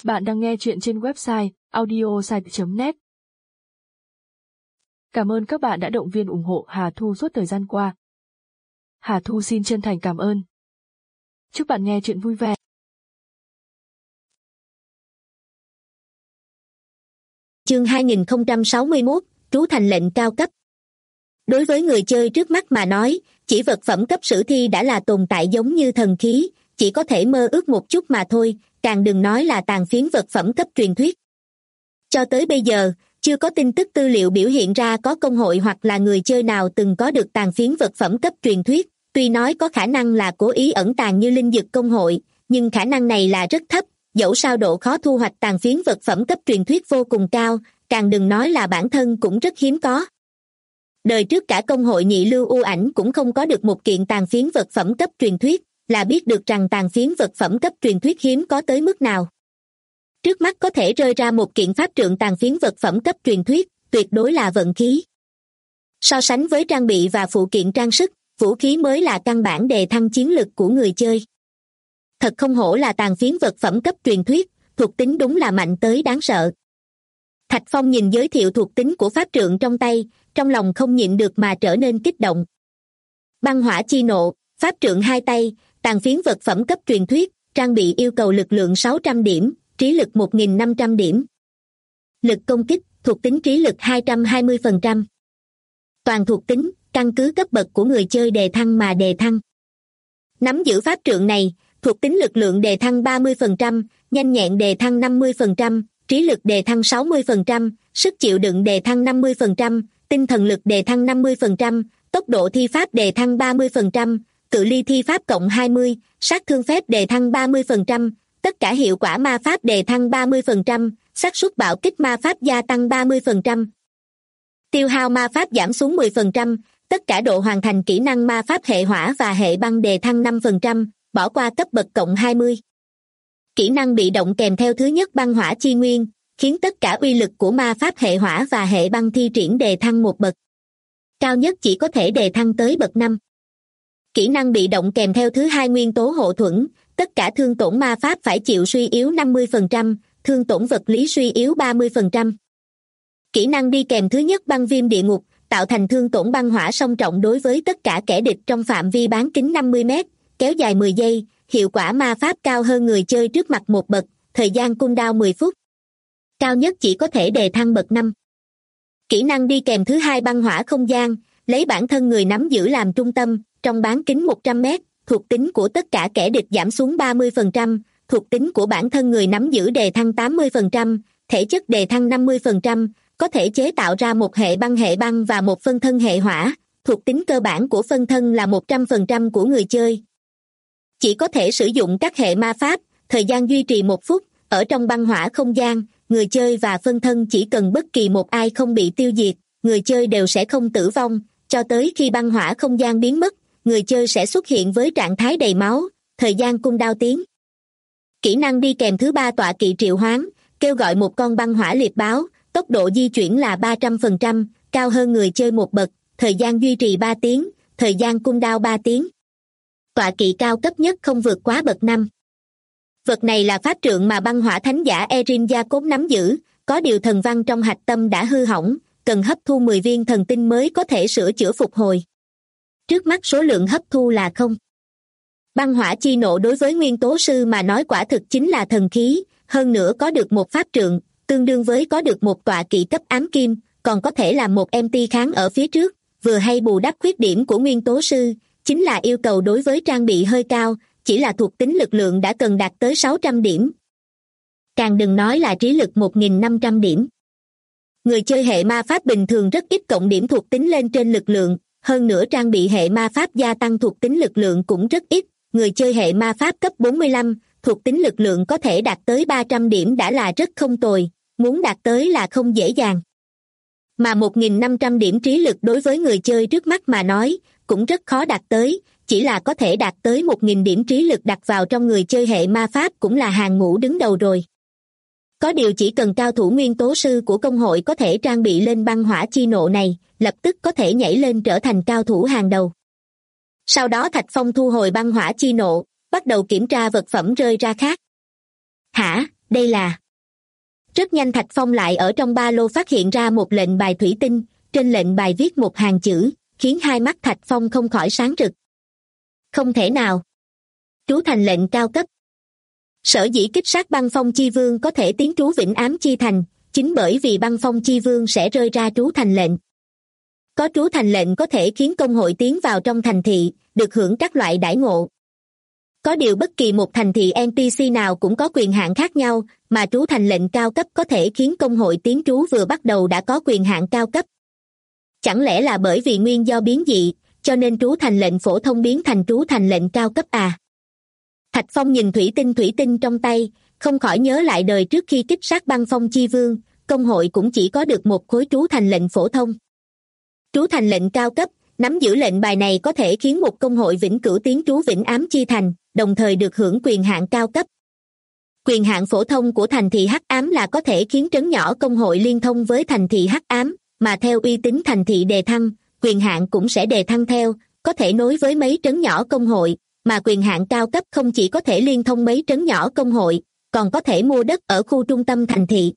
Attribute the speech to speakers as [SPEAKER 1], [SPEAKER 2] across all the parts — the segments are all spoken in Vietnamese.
[SPEAKER 1] Bạn đang nghe chuyện trên website audiosite.net. Cảm ơn các bạn đã động viên ủng hộ Hà Thu suốt thời gian qua. Hà Thu xin chân thành cảm ơn. Chúc bạn nghe chuyện vui vẻ.
[SPEAKER 2] Chương 2061, trú thành lệnh cao cấp. Đối với người chơi trước mắt mà nói, chỉ vật phẩm cấp sử thi đã là tồn tại giống như thần khí, chỉ có thể mơ ước một chút mà thôi, càng đừng nói là tàn phiến vật phẩm cấp truyền thuyết. Cho tới bây giờ, chưa có tin tức tư liệu biểu hiện ra có công hội hoặc là người chơi nào từng có được tàn phiến vật phẩm cấp truyền thuyết, tuy nói có khả năng là cố ý ẩn tàng như linh dực công hội, nhưng khả năng này là rất thấp, dẫu sao độ khó thu hoạch tàn phiến vật phẩm cấp truyền thuyết vô cùng cao, càng đừng nói là bản thân cũng rất hiếm có. Đời trước cả công hội nhị lưu u ảnh cũng không có được một kiện tàn phiến vật phẩm cấp truyền thuyết, là biết được rằng tàn phiến vật phẩm cấp truyền thuyết hiếm có tới mức nào. Trước mắt có thể rơi ra một kiện pháp trượng tàn phiến vật phẩm cấp truyền thuyết, tuyệt đối là vận khí. So sánh với trang bị và phụ kiện trang sức, vũ khí mới là căn bản đề thăng chiến lực của người chơi. Thật không hổ là tàn phiến vật phẩm cấp truyền thuyết, thuộc tính đúng là mạnh tới đáng sợ. Thạch Phong nhìn giới thiệu thuộc tính của pháp trượng trong tay, trong lòng không nhịn được mà trở nên kích động. Băng hỏa chi nộ, pháp trượng hai tay, tàn phiến vật phẩm cấp truyền thuyết, trang bị yêu cầu lực lượng 600 điểm, trí lực 1.500 điểm. Lực công kích, thuộc tính trí lực 220%. Toàn thuộc tính, căn cứ cấp bậc của người chơi đề thăng mà đề thăng. Nắm giữ pháp trượng này, thuộc tính lực lượng đề thăng 30%, nhanh nhẹn đề thăng 50%, trí lực đề thăng 60%, sức chịu đựng đề thăng 50%, tinh thần lực đề thăng 50%, tốc độ thi pháp đề thăng 30%, cự ly thi pháp cộng 20, sát thương phép đề thăng 30%, tất cả hiệu quả ma pháp đề thăng 30%, xác suất bạo kích ma pháp gia tăng 30%. Tiêu hao ma pháp giảm xuống 10%, tất cả độ hoàn thành kỹ năng ma pháp hệ hỏa và hệ băng đề thăng 5%, bỏ qua cấp bậc cộng 20. Kỹ năng bị động kèm theo thứ nhất băng hỏa chi nguyên, khiến tất cả uy lực của ma pháp hệ hỏa và hệ băng thi triển đề thăng một bậc. Cao nhất chỉ có thể đề thăng tới bậc 5. Kỹ năng bị động kèm theo thứ hai nguyên tố hộ thuẫn, tất cả thương tổn ma pháp phải chịu suy yếu 50%, thương tổn vật lý suy yếu 30%. Kỹ năng đi kèm thứ nhất băng viêm địa ngục, tạo thành thương tổn băng hỏa song trọng đối với tất cả kẻ địch trong phạm vi bán kính 50 mét, kéo dài 10 giây, hiệu quả ma pháp cao hơn người chơi trước mặt một bậc, thời gian cooldown 10 phút. Cao nhất chỉ có thể đề thăng bậc 5. Kỹ năng đi kèm thứ hai băng hỏa không gian, lấy bản thân người nắm giữ làm trung tâm, trong bán kính 100 mét, thuộc tính của tất cả kẻ địch giảm xuống 30%, thuộc tính của bản thân người nắm giữ đề thăng 80%, thể chất đề thăng 50%, có thể chế tạo ra một hệ băng và một phân thân hệ hỏa, thuộc tính cơ bản của phân thân là 100% của người chơi. Chỉ có thể sử dụng các hệ ma pháp, thời gian duy trì 1 phút, ở trong băng hỏa không gian, người chơi và phân thân chỉ cần bất kỳ một ai không bị tiêu diệt, người chơi đều sẽ không tử vong, cho tới khi băng hỏa không gian biến mất, người chơi sẽ xuất hiện với trạng thái đầy máu, thời gian cooldown tiến. Kỹ năng đi kèm thứ ba tọa kỵ triệu hoán, kêu gọi một con băng hỏa liệp báo, tốc độ di chuyển là 300%, cao hơn người chơi một bậc, thời gian duy trì 3 tiếng, thời gian cooldown 3 tiếng. Tọa kỵ cao cấp nhất không vượt quá bậc 5. Vật này là pháp trượng mà băng hỏa thánh giả Erin Jacob nắm giữ, có điều thần văn trong hạch tâm đã hư hỏng, cần hấp thu 10 viên thần tinh mới có thể sửa chữa phục hồi. Trước mắt số lượng hấp thu là 0. Băng hỏa chi nộ đối với nguyên tố sư mà nói quả thực chính là thần khí, hơn nữa có được một pháp trượng, tương đương với có được một tọa kỵ cấp ám kim, còn có thể làm một MT kháng ở phía trước, vừa hay bù đắp khuyết điểm của nguyên tố sư, chính là yêu cầu đối với trang bị hơi cao, chỉ là thuộc tính lực lượng đã cần đạt tới 600 điểm. Càng đừng nói là trí lực 1.500 điểm. Người chơi hệ ma pháp bình thường rất ít cộng điểm thuộc tính lên trên lực lượng, hơn nữa trang bị hệ ma pháp gia tăng thuộc tính lực lượng cũng rất ít, người chơi hệ ma pháp cấp 45, thuộc tính lực lượng có thể đạt tới 300 điểm đã là rất không tồi, muốn đạt tới là không dễ dàng. Mà 1.500 điểm trí lực đối với người chơi trước mắt mà nói, cũng rất khó đạt tới, chỉ là có thể đạt tới 1.000 điểm trí lực đặt vào trong người chơi hệ ma pháp cũng là hàng ngũ đứng đầu rồi. Có điều chỉ cần cao thủ nguyên tố sư của công hội có thể trang bị lên băng hỏa chi nộ này, lập tức có thể nhảy lên trở thành cao thủ hàng đầu. Sau đó Thạch Phong thu hồi băng hỏa chi nộ, bắt đầu kiểm tra vật phẩm rơi ra khác. Hả, đây là... Rất nhanh Thạch Phong lại ở trong ba lô phát hiện ra một lệnh bài thủy tinh, trên lệnh bài viết một hàng chữ, khiến hai mắt Thạch Phong không khỏi sáng rực. Không thể nào. Trú thành lệnh cao cấp. Sở dĩ kích sát băng phong chi vương có thể tiến trú Vĩnh Ám Chi Thành, chính bởi vì băng phong chi vương sẽ rơi ra trú thành lệnh. Có trú thành lệnh có thể khiến công hội tiến vào trong thành thị, được hưởng các loại đãi ngộ. Có điều bất kỳ một thành thị NPC nào cũng có quyền hạn khác nhau, mà trú thành lệnh cao cấp có thể khiến công hội tiến trú vừa bắt đầu đã có quyền hạn cao cấp. Chẳng lẽ là bởi vì nguyên do biến dị, cho nên trú thành lệnh phổ thông biến thành trú thành lệnh cao cấp à? Thạch Phong nhìn thủy tinh trong tay, không khỏi nhớ lại đời trước khi kích sát băng phong chi vương, công hội cũng chỉ có được một khối trú thành lệnh phổ thông. Trú thành lệnh cao cấp, nắm giữ lệnh bài này có thể khiến một công hội vĩnh cửu tiến trú Vĩnh Ám Chi Thành, đồng thời được hưởng quyền hạn cao cấp. Quyền hạn phổ thông của thành thị Hắc Ám là có thể khiến trấn nhỏ công hội liên thông với thành thị Hắc Ám, mà theo uy tín thành thị đề thăng, quyền hạn cũng sẽ đề thăng theo, có thể nối với mấy trấn nhỏ công hội, mà quyền hạn cao cấp không chỉ có thể liên thông mấy trấn nhỏ công hội, còn có thể mua đất ở khu trung tâm thành thị.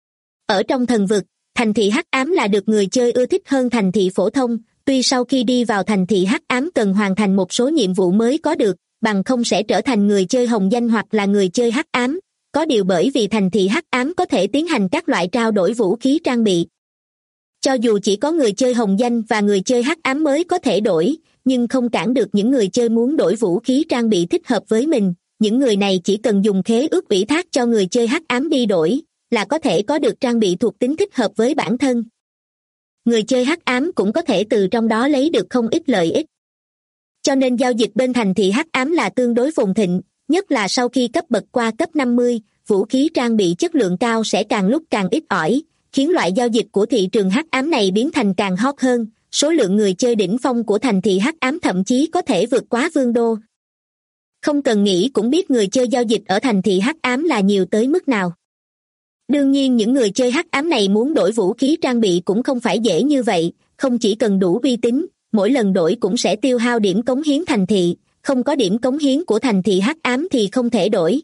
[SPEAKER 2] Ở trong thần vực, thành thị Hắc Ám là được người chơi ưa thích hơn thành thị phổ thông, tuy sau khi đi vào thành thị Hắc Ám cần hoàn thành một số nhiệm vụ mới có được, bằng không sẽ trở thành người chơi hồng danh hoặc là người chơi Hắc Ám. Có điều bởi vì thành thị Hắc Ám có thể tiến hành các loại trao đổi vũ khí trang bị. Cho dù chỉ có người chơi hồng danh và người chơi Hắc Ám mới có thể đổi, nhưng không cản được những người chơi muốn đổi vũ khí trang bị thích hợp với mình. Những người này chỉ cần dùng khế ước ủy thác cho người chơi Hắc Ám đi đổi, là có thể có được trang bị thuộc tính thích hợp với bản thân. Người chơi Hắc Ám cũng có thể từ trong đó lấy được không ít lợi ích. Cho nên giao dịch bên thành thị Hắc Ám là tương đối phồn thịnh, nhất là sau khi cấp bậc qua cấp 50, vũ khí trang bị chất lượng cao sẽ càng lúc càng ít ỏi, khiến loại giao dịch của thị trường Hắc Ám này biến thành càng hot hơn, số lượng người chơi đỉnh phong của thành thị Hắc Ám thậm chí có thể vượt quá Vương Đô. Không cần nghĩ cũng biết người chơi giao dịch ở thành thị Hắc Ám là nhiều tới mức nào. Đương nhiên những người chơi Hắc Ám này muốn đổi vũ khí trang bị cũng không phải dễ như vậy, không chỉ cần đủ uy tín, mỗi lần đổi cũng sẽ tiêu hao điểm cống hiến thành thị, không có điểm cống hiến của thành thị Hắc Ám thì không thể đổi.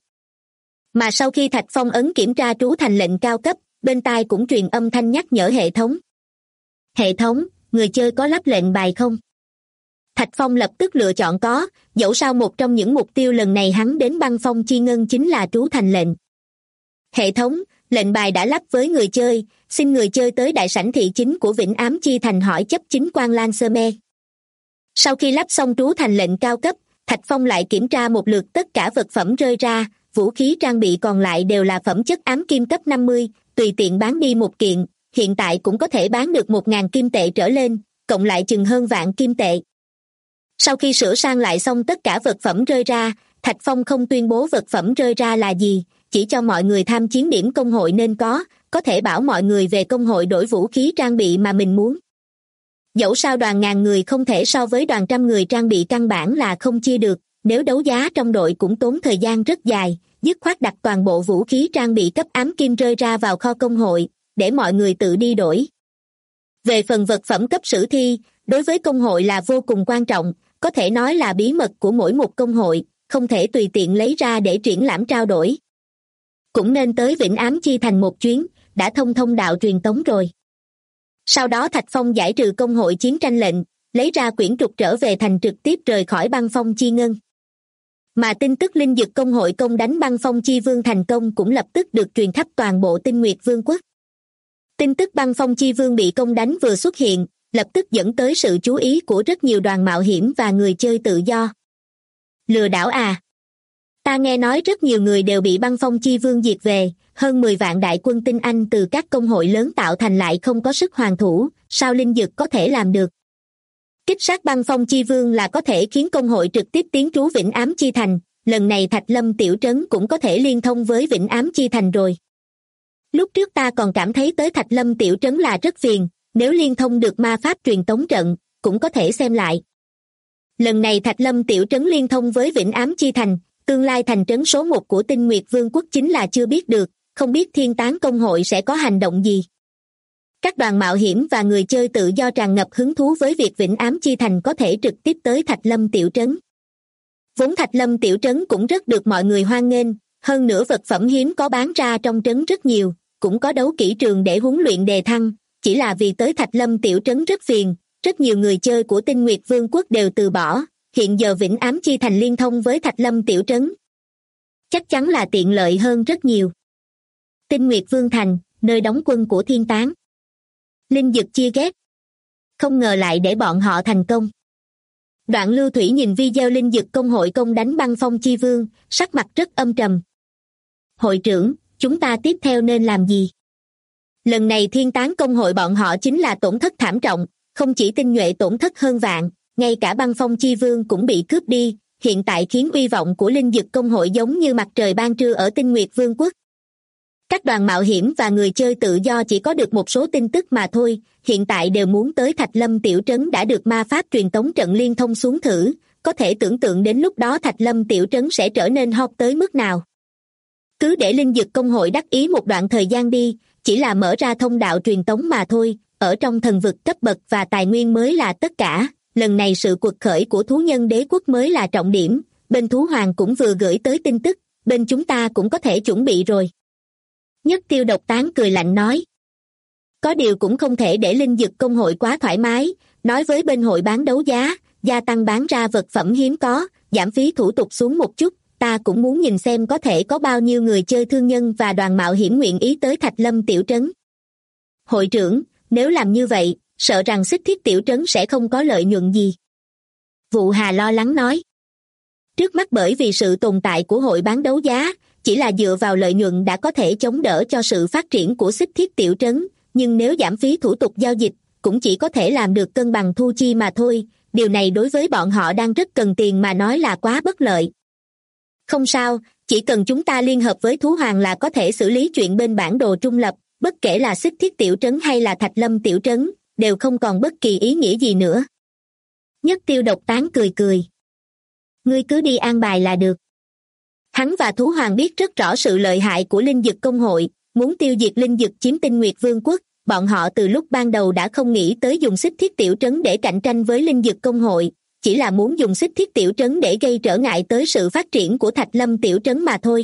[SPEAKER 2] Mà sau khi Thạch Phong ấn kiểm tra trú thành lệnh cao cấp, bên tai cũng truyền âm thanh nhắc nhở hệ thống. Hệ thống, người chơi có lắp lệnh bài không? Thạch Phong lập tức lựa chọn có, dẫu sao một trong những mục tiêu lần này hắn đến băng phong chi ngân chính là trú thành lệnh. Hệ thống, lệnh bài đã lắp với người chơi, xin người chơi tới đại sảnh thị chính của Vĩnh Ám Chi Thành hỏi chấp chính quan Lancerme. Sau khi lắp xong trú thành lệnh cao cấp, Thạch Phong lại kiểm tra một lượt tất cả vật phẩm rơi ra, vũ khí trang bị còn lại đều là phẩm chất ám kim cấp 50, tùy tiện bán đi một kiện, hiện tại cũng có thể bán được 1.000 kim tệ trở lên, cộng lại chừng hơn vạn kim tệ. Sau khi sửa sang lại xong tất cả vật phẩm rơi ra, Thạch Phong không tuyên bố vật phẩm rơi ra là gì, chỉ cho mọi người tham chiến điểm công hội nên có thể bảo mọi người về công hội đổi vũ khí trang bị mà mình muốn. Dẫu sao đoàn ngàn người không thể so với đoàn trăm người trang bị căn bản là không chia được, nếu đấu giá trong đội cũng tốn thời gian rất dài, dứt khoát đặt toàn bộ vũ khí trang bị cấp ám kim rơi ra vào kho công hội, để mọi người tự đi đổi. Về phần vật phẩm cấp sử thi, đối với công hội là vô cùng quan trọng, có thể nói là bí mật của mỗi một công hội, không thể tùy tiện lấy ra để triển lãm trao đổi. Cũng nên tới Vĩnh Ám Chi Thành một chuyến, đã thông đạo truyền tống rồi. Sau đó Thạch Phong giải trừ công hội chiến tranh lệnh, lấy ra quyển trục trở về thành trực tiếp rời khỏi băng phong chi ngân. Mà tin tức linh dực công hội công đánh băng phong chi vương thành công cũng lập tức được truyền khắp toàn bộ Tinh Nguyệt Vương quốc. Tin tức băng phong chi vương bị công đánh vừa xuất hiện, lập tức dẫn tới sự chú ý của rất nhiều đoàn mạo hiểm và người chơi tự do. Lừa đảo à? Ta nghe nói rất nhiều người đều bị băng phong chi vương diệt về, hơn 10 vạn đại quân tinh anh từ các công hội lớn tạo thành lại không có sức hoàn thủ, sao linh dực có thể làm được? Kích sát băng phong chi vương là có thể khiến công hội trực tiếp tiến trú Vĩnh Ám Chi Thành, lần này Thạch Lâm tiểu trấn cũng có thể liên thông với Vĩnh Ám Chi Thành rồi. Lúc trước ta còn cảm thấy tới Thạch Lâm tiểu trấn là rất phiền, nếu liên thông được ma pháp truyền tống trận, cũng có thể xem lại. Lần này Thạch Lâm tiểu trấn liên thông với Vĩnh Ám Chi Thành, tương lai thành trấn số 1 của Tinh Nguyệt Vương quốc chính là chưa biết được, không biết Thiên Tán công hội sẽ có hành động gì. Các đoàn mạo hiểm và người chơi tự do tràn ngập hứng thú với việc Vĩnh Ám Chi Thành có thể trực tiếp tới Thạch Lâm tiểu trấn. Vốn Thạch Lâm tiểu trấn cũng rất được mọi người hoan nghênh, hơn nữa vật phẩm hiếm có bán ra trong trấn rất nhiều, cũng có đấu kỹ trường để huấn luyện đề thăng, chỉ là vì tới Thạch Lâm tiểu trấn rất phiền, rất nhiều người chơi của Tinh Nguyệt Vương quốc đều từ bỏ, hiện giờ Vĩnh Ám Chi Thành liên thông với Thạch Lâm tiểu trấn. Chắc chắn là tiện lợi hơn rất nhiều. Tinh Nguyệt Vương Thành, nơi đóng quân của Thiên Tán. Linh Dực chia ghét. Không ngờ lại để bọn họ thành công. Đoạn Lưu Thủy nhìn video Linh Dực công hội công đánh Băng Phong Chi Vương, sắc mặt rất âm trầm. Hội trưởng, chúng ta tiếp theo nên làm gì? Lần này Thiên Tán công hội bọn họ chính là tổn thất thảm trọng, không chỉ tinh nhuệ tổn thất hơn vạn, ngay cả Băng Phong Chi Vương cũng bị cướp đi, hiện tại khiến uy vọng của Linh Dực công hội giống như mặt trời ban trưa ở Tinh Nguyệt Vương quốc. Các đoàn mạo hiểm và người chơi tự do chỉ có được một số tin tức mà thôi, hiện tại đều muốn tới Thạch Lâm tiểu trấn đã được ma pháp truyền tống trận liên thông xuống thử, có thể tưởng tượng đến lúc đó Thạch Lâm tiểu trấn sẽ trở nên hot tới mức nào. Cứ để Linh Dực công hội đắc ý một đoạn thời gian đi, chỉ là mở ra thông đạo truyền tống mà thôi, ở trong thần vực cấp bậc và tài nguyên mới là tất cả, lần này sự cuộc khởi của thú nhân đế quốc mới là trọng điểm, bên thú hoàng cũng vừa gửi tới tin tức, bên chúng ta cũng có thể chuẩn bị rồi. Nhất Tiêu Độc Tán cười lạnh nói. Có điều cũng không thể để Linh Dực công hội quá thoải mái, nói với bên hội bán đấu giá, gia tăng bán ra vật phẩm hiếm có, giảm phí thủ tục xuống một chút, ta cũng muốn nhìn xem có thể có bao nhiêu người chơi thương nhân và đoàn mạo hiểm nguyện ý tới Thạch Lâm tiểu trấn. Hội trưởng, nếu làm như vậy, sợ rằng Xích Thiết tiểu trấn sẽ không có lợi nhuận gì. Vụ Hà lo lắng nói. Trước mắt bởi vì sự tồn tại của hội bán đấu giá, chỉ là dựa vào lợi nhuận đã có thể chống đỡ cho sự phát triển của Xích Thiết tiểu trấn, nhưng nếu giảm phí thủ tục giao dịch, cũng chỉ có thể làm được cân bằng thu chi mà thôi, điều này đối với bọn họ đang rất cần tiền mà nói là quá bất lợi. Không sao, chỉ cần chúng ta liên hợp với thú hoàng là có thể xử lý chuyện bên bản đồ trung lập, bất kể là Xích Thiết tiểu trấn hay là Thạch Lâm tiểu trấn, đều không còn bất kỳ ý nghĩa gì nữa. Nhất Tiêu Độc Tán cười cười. Ngươi cứ đi an bài là được. Hắn và thú hoàng biết rất rõ sự lợi hại của Linh Dực công hội, muốn tiêu diệt Linh Dực chiếm Tinh Nguyệt Vương quốc, bọn họ từ lúc ban đầu đã không nghĩ tới dùng Xích Thiết tiểu trấn để cạnh tranh với Linh Dực công hội, chỉ là muốn dùng Xích Thiết tiểu trấn để gây trở ngại tới sự phát triển của Thạch Lâm tiểu trấn mà thôi.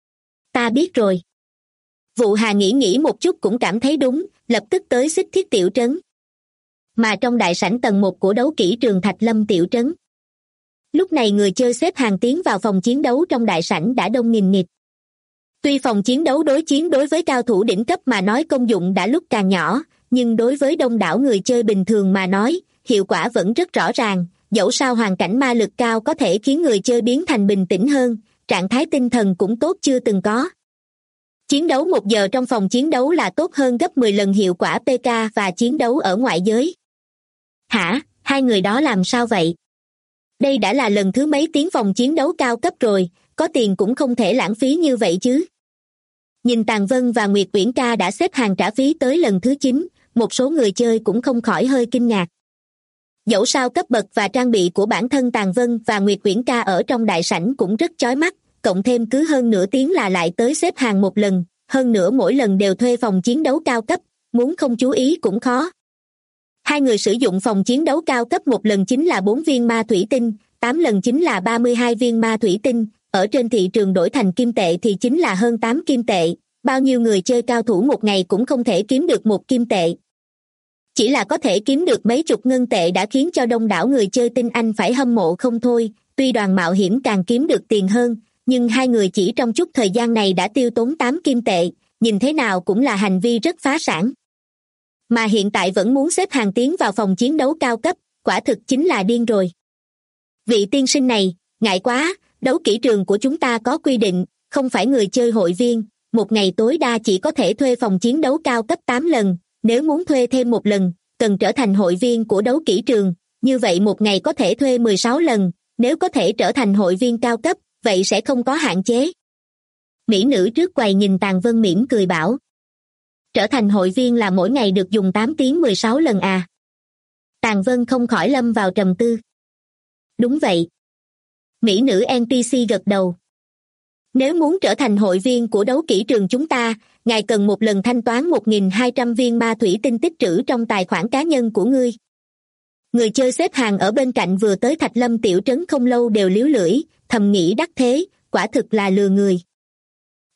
[SPEAKER 2] Ta biết rồi. Vụ Hà nghĩ một chút cũng cảm thấy đúng, lập tức tới Xích Thiết tiểu trấn. Mà trong đại sảnh tầng 1 của đấu kỹ trường Thạch Lâm tiểu trấn. Lúc này người chơi xếp hàng tiến vào phòng chiến đấu trong đại sảnh đã đông nghìn nghịt. Tuy phòng chiến đấu đối chiến đối với cao thủ đỉnh cấp mà nói công dụng đã lúc càng nhỏ, nhưng đối với đông đảo người chơi bình thường mà nói, hiệu quả vẫn rất rõ ràng, dẫu sao hoàn cảnh ma lực cao có thể khiến người chơi biến thành bình tĩnh hơn, trạng thái tinh thần cũng tốt chưa từng có. Chiến đấu 1 giờ trong phòng chiến đấu là tốt hơn gấp 10 lần hiệu quả PK và chiến đấu ở ngoại giới. Hả, hai người đó làm sao vậy? Đây đã là lần thứ mấy tiến phòng chiến đấu cao cấp rồi, có tiền cũng không thể lãng phí như vậy chứ. Nhìn Tàn Vân và Nguyệt Uyển Ca đã xếp hàng trả phí tới lần thứ 9, một số người chơi cũng không khỏi hơi kinh ngạc. Dẫu sao cấp bậc và trang bị của bản thân Tàn Vân và Nguyệt Uyển Ca ở trong đại sảnh cũng rất chói mắt, cộng thêm cứ hơn nửa tiếng là lại tới xếp hàng một lần, hơn nữa mỗi lần đều thuê phòng chiến đấu cao cấp, muốn không chú ý cũng khó. Hai người sử dụng phòng chiến đấu cao cấp một lần chính là 4 viên ma thủy tinh, 8 lần chính là 32 viên ma thủy tinh, ở trên thị trường đổi thành kim tệ thì chính là hơn 8 kim tệ, bao nhiêu người chơi cao thủ một ngày cũng không thể kiếm được 1 kim tệ. Chỉ là có thể kiếm được mấy chục ngân tệ đã khiến cho đông đảo người chơi tinh anh phải hâm mộ không thôi, tuy đoàn mạo hiểm càng kiếm được tiền hơn, nhưng hai người chỉ trong chút thời gian này đã tiêu tốn 8 kim tệ, nhìn thế nào cũng là hành vi rất phá sản. Mà hiện tại vẫn muốn xếp hàng tiến vào phòng chiến đấu cao cấp, quả thực chính là điên rồi. Vị tiên sinh này, ngại quá, đấu kỹ trường của chúng ta có quy định, không phải người chơi hội viên, một ngày tối đa chỉ có thể thuê phòng chiến đấu cao cấp 8 lần, nếu muốn thuê thêm một lần, cần trở thành hội viên của đấu kỹ trường, như vậy một ngày có thể thuê 16 lần, nếu có thể trở thành hội viên cao cấp, vậy sẽ không có hạn chế. Mỹ nữ trước quầy nhìn Tàn Vân mỉm cười bảo. Trở thành hội viên là mỗi ngày được dùng 8 tiếng 16 lần à? Tàn Vân không khỏi lâm vào trầm tư. Đúng vậy. Mỹ nữ NPC gật đầu. Nếu muốn trở thành hội viên của đấu kỹ trường chúng ta, ngài cần một lần thanh toán 1.200 viên ma thủy tinh tích trữ trong tài khoản cá nhân của ngươi. Người chơi xếp hàng ở bên cạnh vừa tới Thạch Lâm tiểu trấn không lâu đều liếu lưỡi, thầm nghĩ đắc thế, quả thực là lừa người.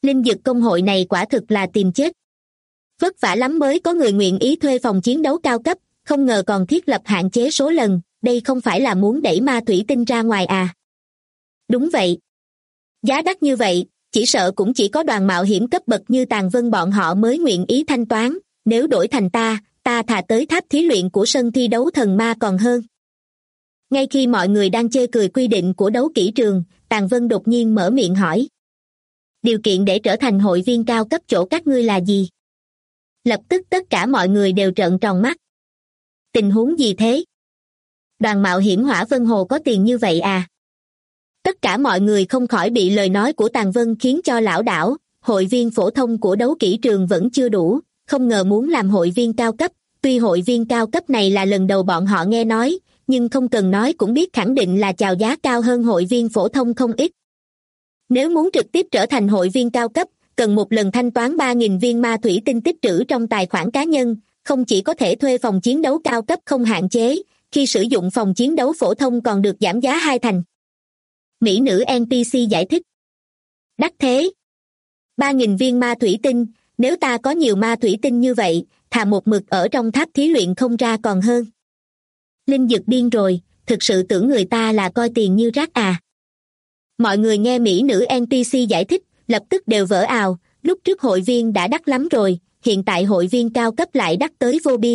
[SPEAKER 2] Linh dực công hội này quả thực là tìm chết. Vất vả lắm mới có người nguyện ý thuê phòng chiến đấu cao cấp, không ngờ còn thiết lập hạn chế số lần, đây không phải là muốn đẩy ma thủy tinh ra ngoài à? Đúng vậy. Giá đắt như vậy, chỉ sợ cũng chỉ có đoàn mạo hiểm cấp bậc như Tàn Vân bọn họ mới nguyện ý thanh toán, nếu đổi thành ta thà tới tháp thí luyện của sân thi đấu thần ma còn hơn. Ngay khi mọi người đang chê cười quy định của đấu kỹ trường, Tàn Vân đột nhiên mở miệng hỏi. Điều kiện để trở thành hội viên cao cấp chỗ các ngươi là gì? Lập tức tất cả mọi người đều trợn tròn mắt. Tình huống gì thế? Đoàn mạo hiểm Hỏa Vân Hồ có tiền như vậy à? Tất cả mọi người không khỏi bị lời nói của Tàn Vân khiến cho lảo đảo, hội viên phổ thông của đấu kỹ trường vẫn chưa đủ, không ngờ muốn làm hội viên cao cấp, tuy hội viên cao cấp này là lần đầu bọn họ nghe nói, nhưng không cần nói cũng biết khẳng định là chào giá cao hơn hội viên phổ thông không ít. Nếu muốn trực tiếp trở thành hội viên cao cấp, cần một lần thanh toán 3.000 viên ma thủy tinh tích trữ trong tài khoản cá nhân, không chỉ có thể thuê phòng chiến đấu cao cấp không hạn chế, khi sử dụng phòng chiến đấu phổ thông còn được giảm giá 2 thành. Mỹ nữ NPC giải thích. Đắt thế. 3.000 viên ma thủy tinh, nếu ta có nhiều ma thủy tinh như vậy, thà một mực ở trong tháp thí luyện không ra còn hơn. Linh Dực điên rồi, thực sự tưởng người ta là coi tiền như rác à. Mọi người nghe mỹ nữ NPC giải thích, lập tức đều vỡ ào, lúc trước hội viên đã đắt lắm rồi, hiện tại hội viên cao cấp lại đắt tới vô biên.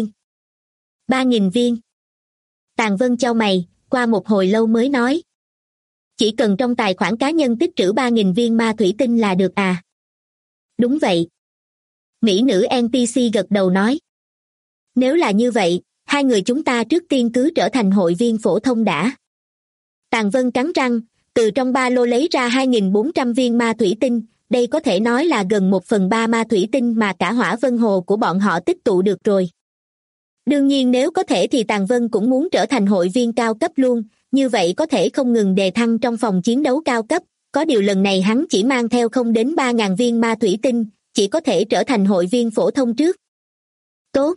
[SPEAKER 2] 3.000 viên. Tàn Vân chau mày, qua một hồi lâu mới nói. Chỉ cần trong tài khoản cá nhân tích trữ 3.000 viên ma thủy tinh là được à? Đúng vậy. Mỹ nữ NPC gật đầu nói. Nếu là như vậy, hai người chúng ta trước tiên cứ trở thành hội viên phổ thông đã. Tàn Vân cắn răng, từ trong ba lô lấy ra 2.400 viên ma thủy tinh, đây có thể nói là gần 1/3 ma thủy tinh mà cả Hỏa Vân Hồ của bọn họ tích tụ được rồi. Đương nhiên nếu có thể thì Tàn Vân cũng muốn trở thành hội viên cao cấp luôn, như vậy có thể không ngừng đề thăng trong phòng chiến đấu cao cấp, có điều lần này hắn chỉ mang theo không đến 3.000 viên ma thủy tinh, chỉ có thể trở thành hội viên phổ thông trước. Tốt.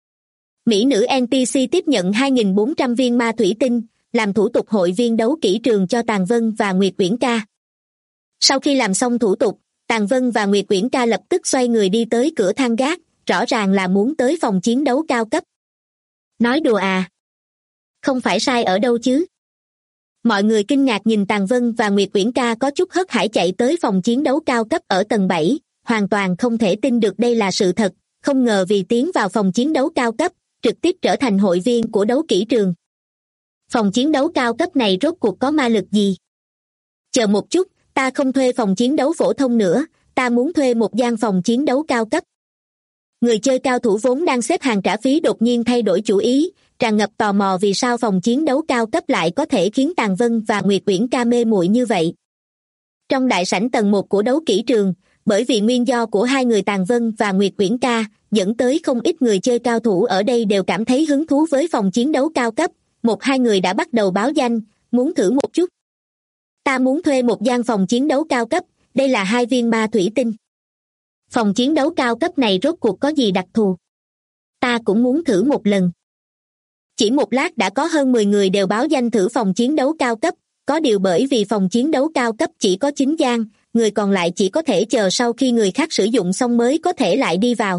[SPEAKER 2] Mỹ nữ NPC tiếp nhận 2.400 viên ma thủy tinh, làm thủ tục hội viên đấu kỹ trường cho Tàn Vân và Nguyệt Uyển Ca. Sau khi làm xong thủ tục, Tàn Vân và Nguyệt Uyển Ca lập tức xoay người đi tới cửa thang gác, rõ ràng là muốn tới phòng chiến đấu cao cấp. Nói đùa à? Không phải sai ở đâu chứ? Mọi người kinh ngạc nhìn Tàn Vân và Nguyệt Uyển Ca có chút hớt hải chạy tới phòng chiến đấu cao cấp ở tầng 7, hoàn toàn không thể tin được đây là sự thật, không ngờ vì tiến vào phòng chiến đấu cao cấp, trực tiếp trở thành hội viên của đấu kỹ trường. Phòng chiến đấu cao cấp này rốt cuộc có ma lực gì? Chờ một chút, ta không thuê phòng chiến đấu phổ thông nữa, ta muốn thuê một gian phòng chiến đấu cao cấp. Người chơi cao thủ vốn đang xếp hàng trả phí đột nhiên thay đổi chủ ý, tràn ngập tò mò vì sao phòng chiến đấu cao cấp lại có thể khiến Tàn Vân và Nguyệt Uyển Ca mê muội như vậy. Trong đại sảnh tầng 1 của đấu kỹ trường, bởi vì nguyên do của hai người Tàn Vân và Nguyệt Uyển Ca, dẫn tới không ít người chơi cao thủ ở đây đều cảm thấy hứng thú với phòng chiến đấu cao cấp, một hai người đã bắt đầu báo danh, muốn thử một chút. Ta muốn thuê một gian phòng chiến đấu cao cấp, đây là 2 viên ma thủy tinh. Phòng chiến đấu cao cấp này rốt cuộc có gì đặc thù? Ta cũng muốn thử một lần. Chỉ một lát đã có hơn 10 người đều báo danh thử phòng chiến đấu cao cấp, có điều bởi vì phòng chiến đấu cao cấp chỉ có 9 gian, người còn lại chỉ có thể chờ sau khi người khác sử dụng xong mới có thể lại đi vào.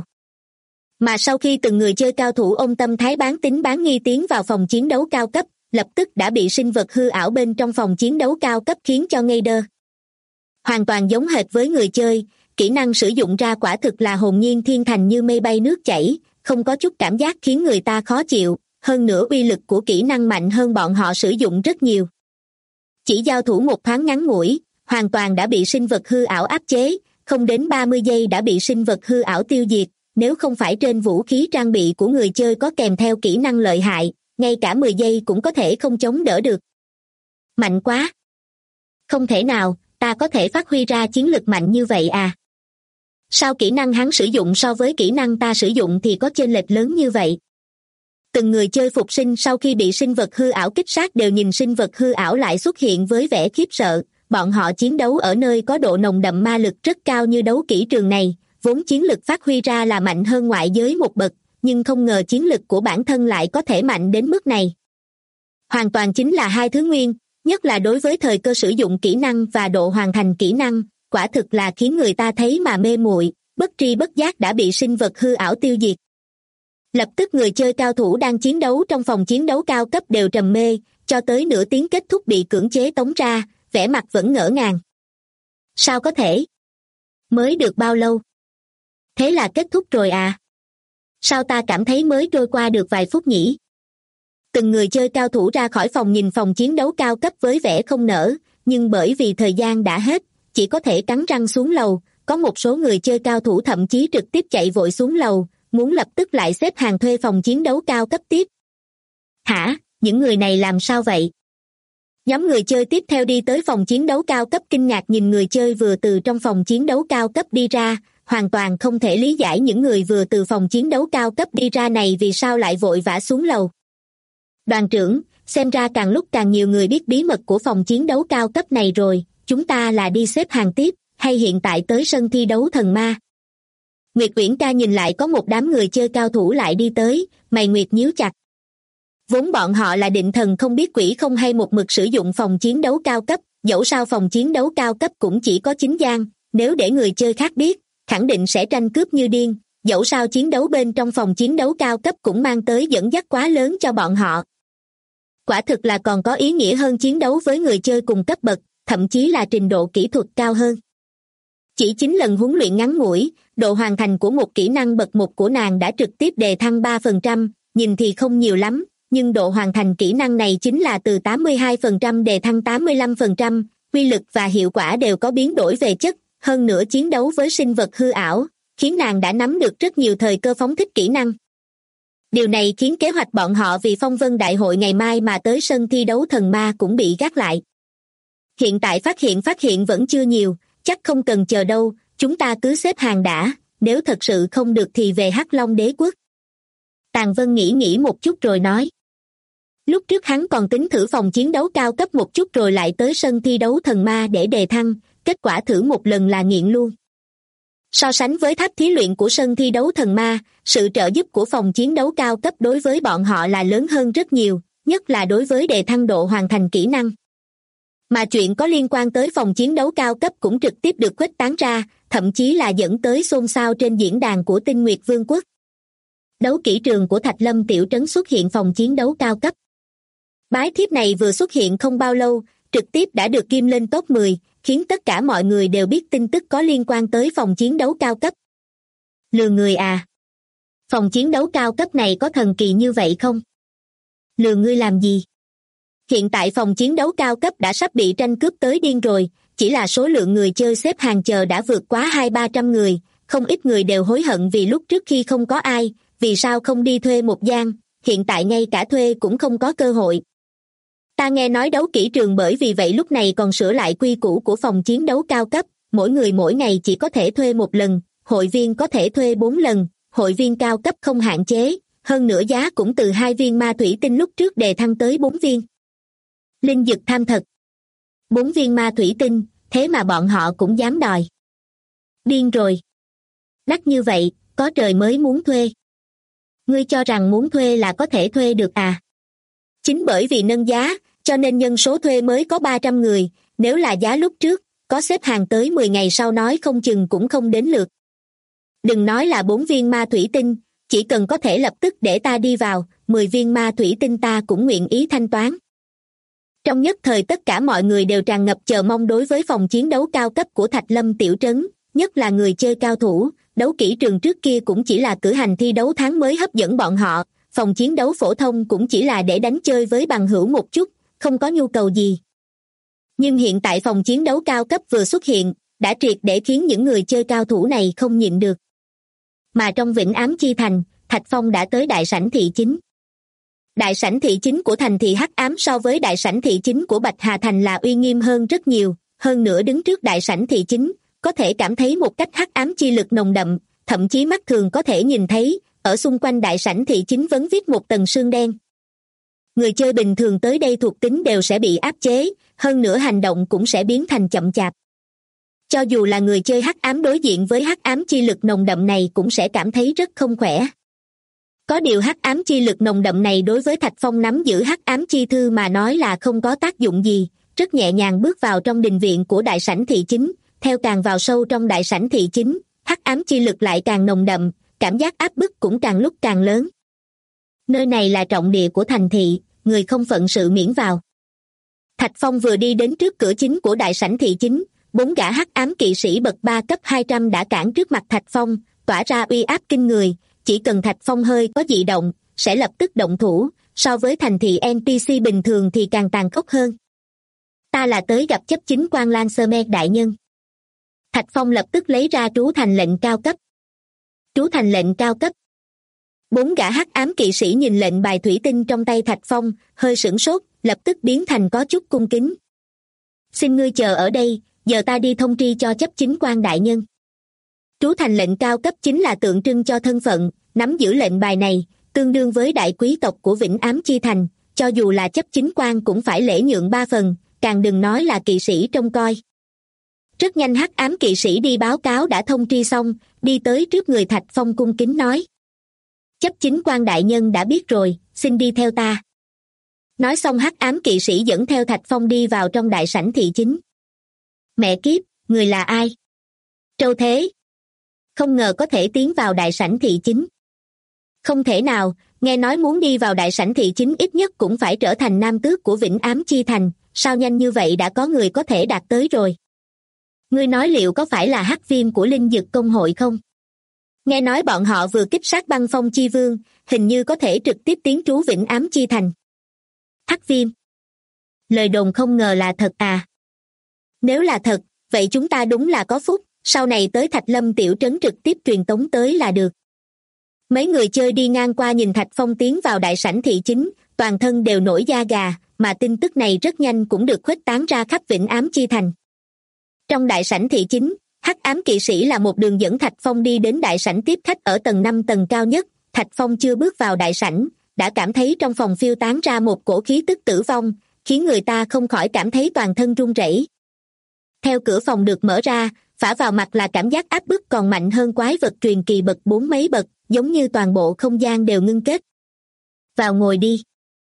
[SPEAKER 2] Mà sau khi từng người chơi cao thủ ôm tâm thái bán tín bán nghi tiến vào phòng chiến đấu cao cấp, lập tức đã bị sinh vật hư ảo bên trong phòng chiến đấu cao cấp khiến cho ngây đơ. Hoàn toàn giống hệt với người chơi, kỹ năng sử dụng ra quả thực là hồn nhiên thiên thành như mây bay nước chảy, không có chút cảm giác khiến người ta khó chịu, hơn nữa uy lực của kỹ năng mạnh hơn bọn họ sử dụng rất nhiều. Chỉ giao thủ một thoáng ngắn ngủi, hoàn toàn đã bị sinh vật hư ảo áp chế, không đến 30 giây đã bị sinh vật hư ảo tiêu diệt, nếu không phải trên vũ khí trang bị của người chơi có kèm theo kỹ năng lợi hại, ngay cả 10 giây cũng có thể không chống đỡ được. Mạnh quá! Không thể nào, ta có thể phát huy ra chiến lực mạnh như vậy à? Sao kỹ năng hắn sử dụng so với kỹ năng ta sử dụng thì có chênh lệch lớn như vậy? Từng người chơi phục sinh sau khi bị sinh vật hư ảo kích sát đều nhìn sinh vật hư ảo lại xuất hiện với vẻ khiếp sợ, bọn họ chiến đấu ở nơi có độ nồng đậm ma lực rất cao như đấu kỹ trường này, vốn chiến lực phát huy ra là mạnh hơn ngoại giới một bậc, nhưng không ngờ chiến lực của bản thân lại có thể mạnh đến mức này. Hoàn toàn chính là hai thứ nguyên, nhất là đối với thời cơ sử dụng kỹ năng và độ hoàn thành kỹ năng, quả thực là khiến người ta thấy mà mê muội, bất tri bất giác đã bị sinh vật hư ảo tiêu diệt. Lập tức người chơi cao thủ đang chiến đấu trong phòng chiến đấu cao cấp đều trầm mê, cho tới nửa tiếng kết thúc bị cưỡng chế tống ra, vẻ mặt vẫn ngỡ ngàng. Sao có thể? Mới được bao lâu? Thế là kết thúc rồi à? Sao ta cảm thấy mới trôi qua được vài phút nhỉ? Từng người chơi cao thủ ra khỏi phòng nhìn phòng chiến đấu cao cấp với vẻ không nỡ, nhưng bởi vì thời gian đã hết, chỉ có thể cắn răng xuống lầu. Có một số người chơi cao thủ thậm chí trực tiếp chạy vội xuống lầu, muốn lập tức lại xếp hàng thuê phòng chiến đấu cao cấp tiếp. Hả? Những người này làm sao vậy? Nhóm người chơi tiếp theo đi tới phòng chiến đấu cao cấp kinh ngạc nhìn người chơi vừa từ trong phòng chiến đấu cao cấp đi ra, hoàn toàn không thể lý giải những người vừa từ phòng chiến đấu cao cấp đi ra này vì sao lại vội vã xuống lầu. Đoàn trưởng, xem ra càng lúc càng nhiều người biết bí mật của phòng chiến đấu cao cấp này rồi, chúng ta là đi xếp hàng tiếp, hay hiện tại tới sân thi đấu thần ma? Nguyệt Uyển Ca nhìn lại có một đám người chơi cao thủ lại đi tới, mày Nguyệt nhíu chặt. Vốn bọn họ là định thần không biết quỷ không hay một mực sử dụng phòng chiến đấu cao cấp, dẫu sao phòng chiến đấu cao cấp cũng chỉ có 9 gian, nếu để người chơi khác biết, khẳng định sẽ tranh cướp như điên, dẫu sao chiến đấu bên trong phòng chiến đấu cao cấp cũng mang tới dẫn dắt quá lớn cho bọn họ. Quả thực là còn có ý nghĩa hơn chiến đấu với người chơi cùng cấp bậc, thậm chí là trình độ kỹ thuật cao hơn. Chỉ 9 lần huấn luyện ngắn ngủi, độ hoàn thành của một kỹ năng bậc 1 của nàng đã trực tiếp đề thăng 3%, nhìn thì không nhiều lắm, nhưng độ hoàn thành kỹ năng này chính là từ 82% đề thăng 85%, quy lực và hiệu quả đều có biến đổi về chất, hơn nữa chiến đấu với sinh vật hư ảo, khiến nàng đã nắm được rất nhiều thời cơ phóng thích kỹ năng. Điều này khiến kế hoạch bọn họ vì phong vân đại hội ngày mai mà tới sân thi đấu thần ma cũng bị gác lại. Hiện tại phát hiện vẫn chưa nhiều, chắc không cần chờ đâu, chúng ta cứ xếp hàng đã, nếu thật sự không được thì về Hắc Long Đế Quốc. Tàng Vân nghĩ một chút rồi nói. Lúc trước hắn còn tính thử phòng chiến đấu cao cấp một chút rồi lại tới sân thi đấu thần ma để đề thăng, kết quả thử một lần là nghiện luôn. So sánh với tháp thí luyện của sân thi đấu thần ma, sự trợ giúp của phòng chiến đấu cao cấp đối với bọn họ là lớn hơn rất nhiều, nhất là đối với đề thăng độ hoàn thành kỹ năng. Mà chuyện có liên quan tới phòng chiến đấu cao cấp cũng trực tiếp được khuếch tán ra, thậm chí là dẫn tới xôn xao trên diễn đàn của Tinh Nguyệt Vương quốc. Đấu kỹ trường của Thạch Lâm tiểu trấn xuất hiện phòng chiến đấu cao cấp. Bái thiếp này vừa xuất hiện không bao lâu, trực tiếp đã được kim lên top 10, khiến tất cả mọi người đều biết tin tức có liên quan tới phòng chiến đấu cao cấp. Lừa người à? Phòng chiến đấu cao cấp này có thần kỳ như vậy không? Lừa ngươi làm gì? Hiện tại phòng chiến đấu cao cấp đã sắp bị tranh cướp tới điên rồi, chỉ là số lượng người chơi xếp hàng chờ đã vượt quá 200-300 người, không ít người đều hối hận vì lúc trước khi không có ai, vì sao không đi thuê một gian, hiện tại ngay cả thuê cũng không có cơ hội. Ta nghe nói đấu kỹ trường bởi vì vậy lúc này còn sửa lại quy củ của phòng chiến đấu cao cấp, mỗi người mỗi ngày chỉ có thể thuê một lần, hội viên có thể thuê 4 lần, hội viên cao cấp không hạn chế, hơn nữa giá cũng từ 2 viên ma thủy tinh lúc trước đề thăng tới 4 viên. Linh Dực tham thật. 4 viên ma thủy tinh, thế mà bọn họ cũng dám đòi. Điên rồi. Đắt như vậy, có trời mới muốn thuê. Ngươi cho rằng muốn thuê là có thể thuê được à? Chính bởi vì nâng giá, cho nên nhân số thuê mới có 300 người, nếu là giá lúc trước, có xếp hàng tới 10 ngày sau nói không chừng cũng không đến lượt. Đừng nói là 4 viên ma thủy tinh, chỉ cần có thể lập tức để ta đi vào, 10 viên ma thủy tinh ta cũng nguyện ý thanh toán. Trong nhất thời tất cả mọi người đều tràn ngập chờ mong đối với phòng chiến đấu cao cấp của Thạch Lâm tiểu trấn, nhất là người chơi cao thủ, đấu kỹ trường trước kia cũng chỉ là cử hành thi đấu tháng mới hấp dẫn bọn họ, phòng chiến đấu phổ thông cũng chỉ là để đánh chơi với bằng hữu một chút, không có nhu cầu gì. Nhưng hiện tại phòng chiến đấu cao cấp vừa xuất hiện, đã triệt để khiến những người chơi cao thủ này không nhịn được. Mà trong Vĩnh Ám Chi Thành, Thạch Phong đã tới đại sảnh thị chính. Đại sảnh thị chính của thành thị Hắc Ám so với đại sảnh thị chính của Bạch Hà Thành là uy nghiêm hơn rất nhiều, hơn nữa đứng trước đại sảnh thị chính, có thể cảm thấy một cách hắc ám chi lực nồng đậm, thậm chí mắt thường có thể nhìn thấy, ở xung quanh đại sảnh thị chính vấn vít một tầng sương đen. Người chơi bình thường tới đây thuộc tính đều sẽ bị áp chế, hơn nữa hành động cũng sẽ biến thành chậm chạp. Cho dù là người chơi hắc ám đối diện với hắc ám chi lực nồng đậm này cũng sẽ cảm thấy rất không khỏe. Có điều hắc ám chi lực nồng đậm này đối với Thạch Phong nắm giữ hắc ám chi thư mà nói là không có tác dụng gì, rất nhẹ nhàng bước vào trong đình viện của đại sảnh thị chính, theo càng vào sâu trong đại sảnh thị chính, hắc ám chi lực lại càng nồng đậm, cảm giác áp bức cũng càng lúc càng lớn. Nơi này là trọng địa của thành thị, người không phận sự miễn vào. Thạch Phong vừa đi đến trước cửa chính của đại sảnh thị chính, 4 gã hắc ám kỵ sĩ bậc 3 cấp 200 đã cản trước mặt Thạch Phong, tỏa ra uy áp kinh người, chỉ cần Thạch Phong hơi có dị động, sẽ lập tức động thủ, so với thành thị NPC bình thường thì càng tàn khốc hơn. Ta là tới gặp chấp chính quan Lancermer đại nhân. Thạch Phong lập tức lấy ra trú thành lệnh cao cấp. Trú thành lệnh cao cấp. 4 gã hắc ám kỵ sĩ nhìn lệnh bài thủy tinh trong tay Thạch Phong, hơi sửng sốt, lập tức biến thành có chút cung kính. Xin ngươi chờ ở đây, giờ ta đi thông tri cho chấp chính quan đại nhân. Trú thành lệnh cao cấp chính là tượng trưng cho thân phận, nắm giữ lệnh bài này, tương đương với đại quý tộc của Vĩnh Ám Chi Thành, cho dù là chấp chính quan cũng phải lễ nhượng 3 phần, càng đừng nói là kỵ sĩ trông coi. Rất nhanh hắc ám kỵ sĩ đi báo cáo đã thông tri xong, đi tới trước người Thạch Phong cung kính nói. Chấp chính quan đại nhân đã biết rồi, xin đi theo ta. Nói xong hắc ám kỵ sĩ dẫn theo Thạch Phong đi vào trong đại sảnh thị chính. Mẹ kiếp, người là ai? Trâu thế. Không ngờ có thể tiến vào đại sảnh thị chính. Không thể nào, nghe nói muốn đi vào đại sảnh thị chính ít nhất cũng phải trở thành nam tước của Vĩnh Ám Chi Thành, sao nhanh như vậy đã có người có thể đạt tới rồi? Ngươi nói liệu có phải là hắc viêm của linh dực công hội không? Nghe nói bọn họ vừa kích sát băng phong chi vương, hình như có thể trực tiếp tiến trú Vĩnh Ám Chi Thành. Hắc viêm. Lời đồn không ngờ là thật à? Nếu là thật, vậy chúng ta đúng là có phúc, sau này tới Thạch Lâm tiểu trấn trực tiếp truyền tống tới là được. Mấy người chơi đi ngang qua nhìn Thạch Phong tiến vào đại sảnh thị chính, toàn thân đều nổi da gà, mà tin tức này rất nhanh cũng được khuếch tán ra khắp Vĩnh Ám Chi Thành. Trong đại sảnh thị chính, hắc ám kỵ sĩ là một đường dẫn Thạch Phong đi đến đại sảnh tiếp khách ở tầng 5 tầng cao nhất. Thạch Phong chưa bước vào đại sảnh, đã cảm thấy trong phòng phiêu tán ra một cổ khí tức tử vong, khiến người ta không khỏi cảm thấy toàn thân run rẩy. Theo cửa phòng được mở ra, phả vào mặt là cảm giác áp bức còn mạnh hơn quái vật truyền kỳ bậc 4 mấy bậc, giống như toàn bộ không gian đều ngưng kết. Vào ngồi đi.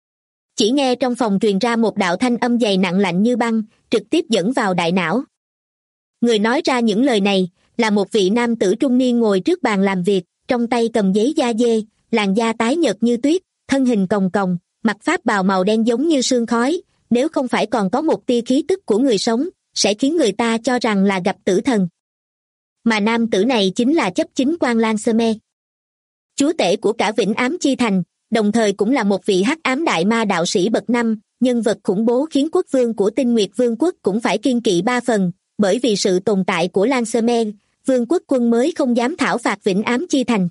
[SPEAKER 2] Chỉ nghe trong phòng truyền ra một đạo thanh âm dày nặng lạnh như băng, trực tiếp dẫn vào đại não. Người nói ra những lời này là một vị nam tử trung niên ngồi trước bàn làm việc, trong tay cầm giấy da dê, làn da tái nhợt như tuyết, thân hình còng còng, mặc pháp bào màu đen giống như sương khói, nếu không phải còn có một tia khí tức của người sống, sẽ khiến người ta cho rằng là gặp tử thần. Mà nam tử này chính là chấp chính quan Lancermer, chúa tể của cả Vĩnh Ám Chi Thành, đồng thời cũng là một vị hắc ám đại ma đạo sĩ bậc 5, nhân vật khủng bố khiến quốc vương của Tinh Nguyệt Vương quốc cũng phải kiêng kỵ 3 phần, bởi vì sự tồn tại của Lancermer, vương quốc quân mới không dám thảo phạt Vĩnh Ám Chi Thành.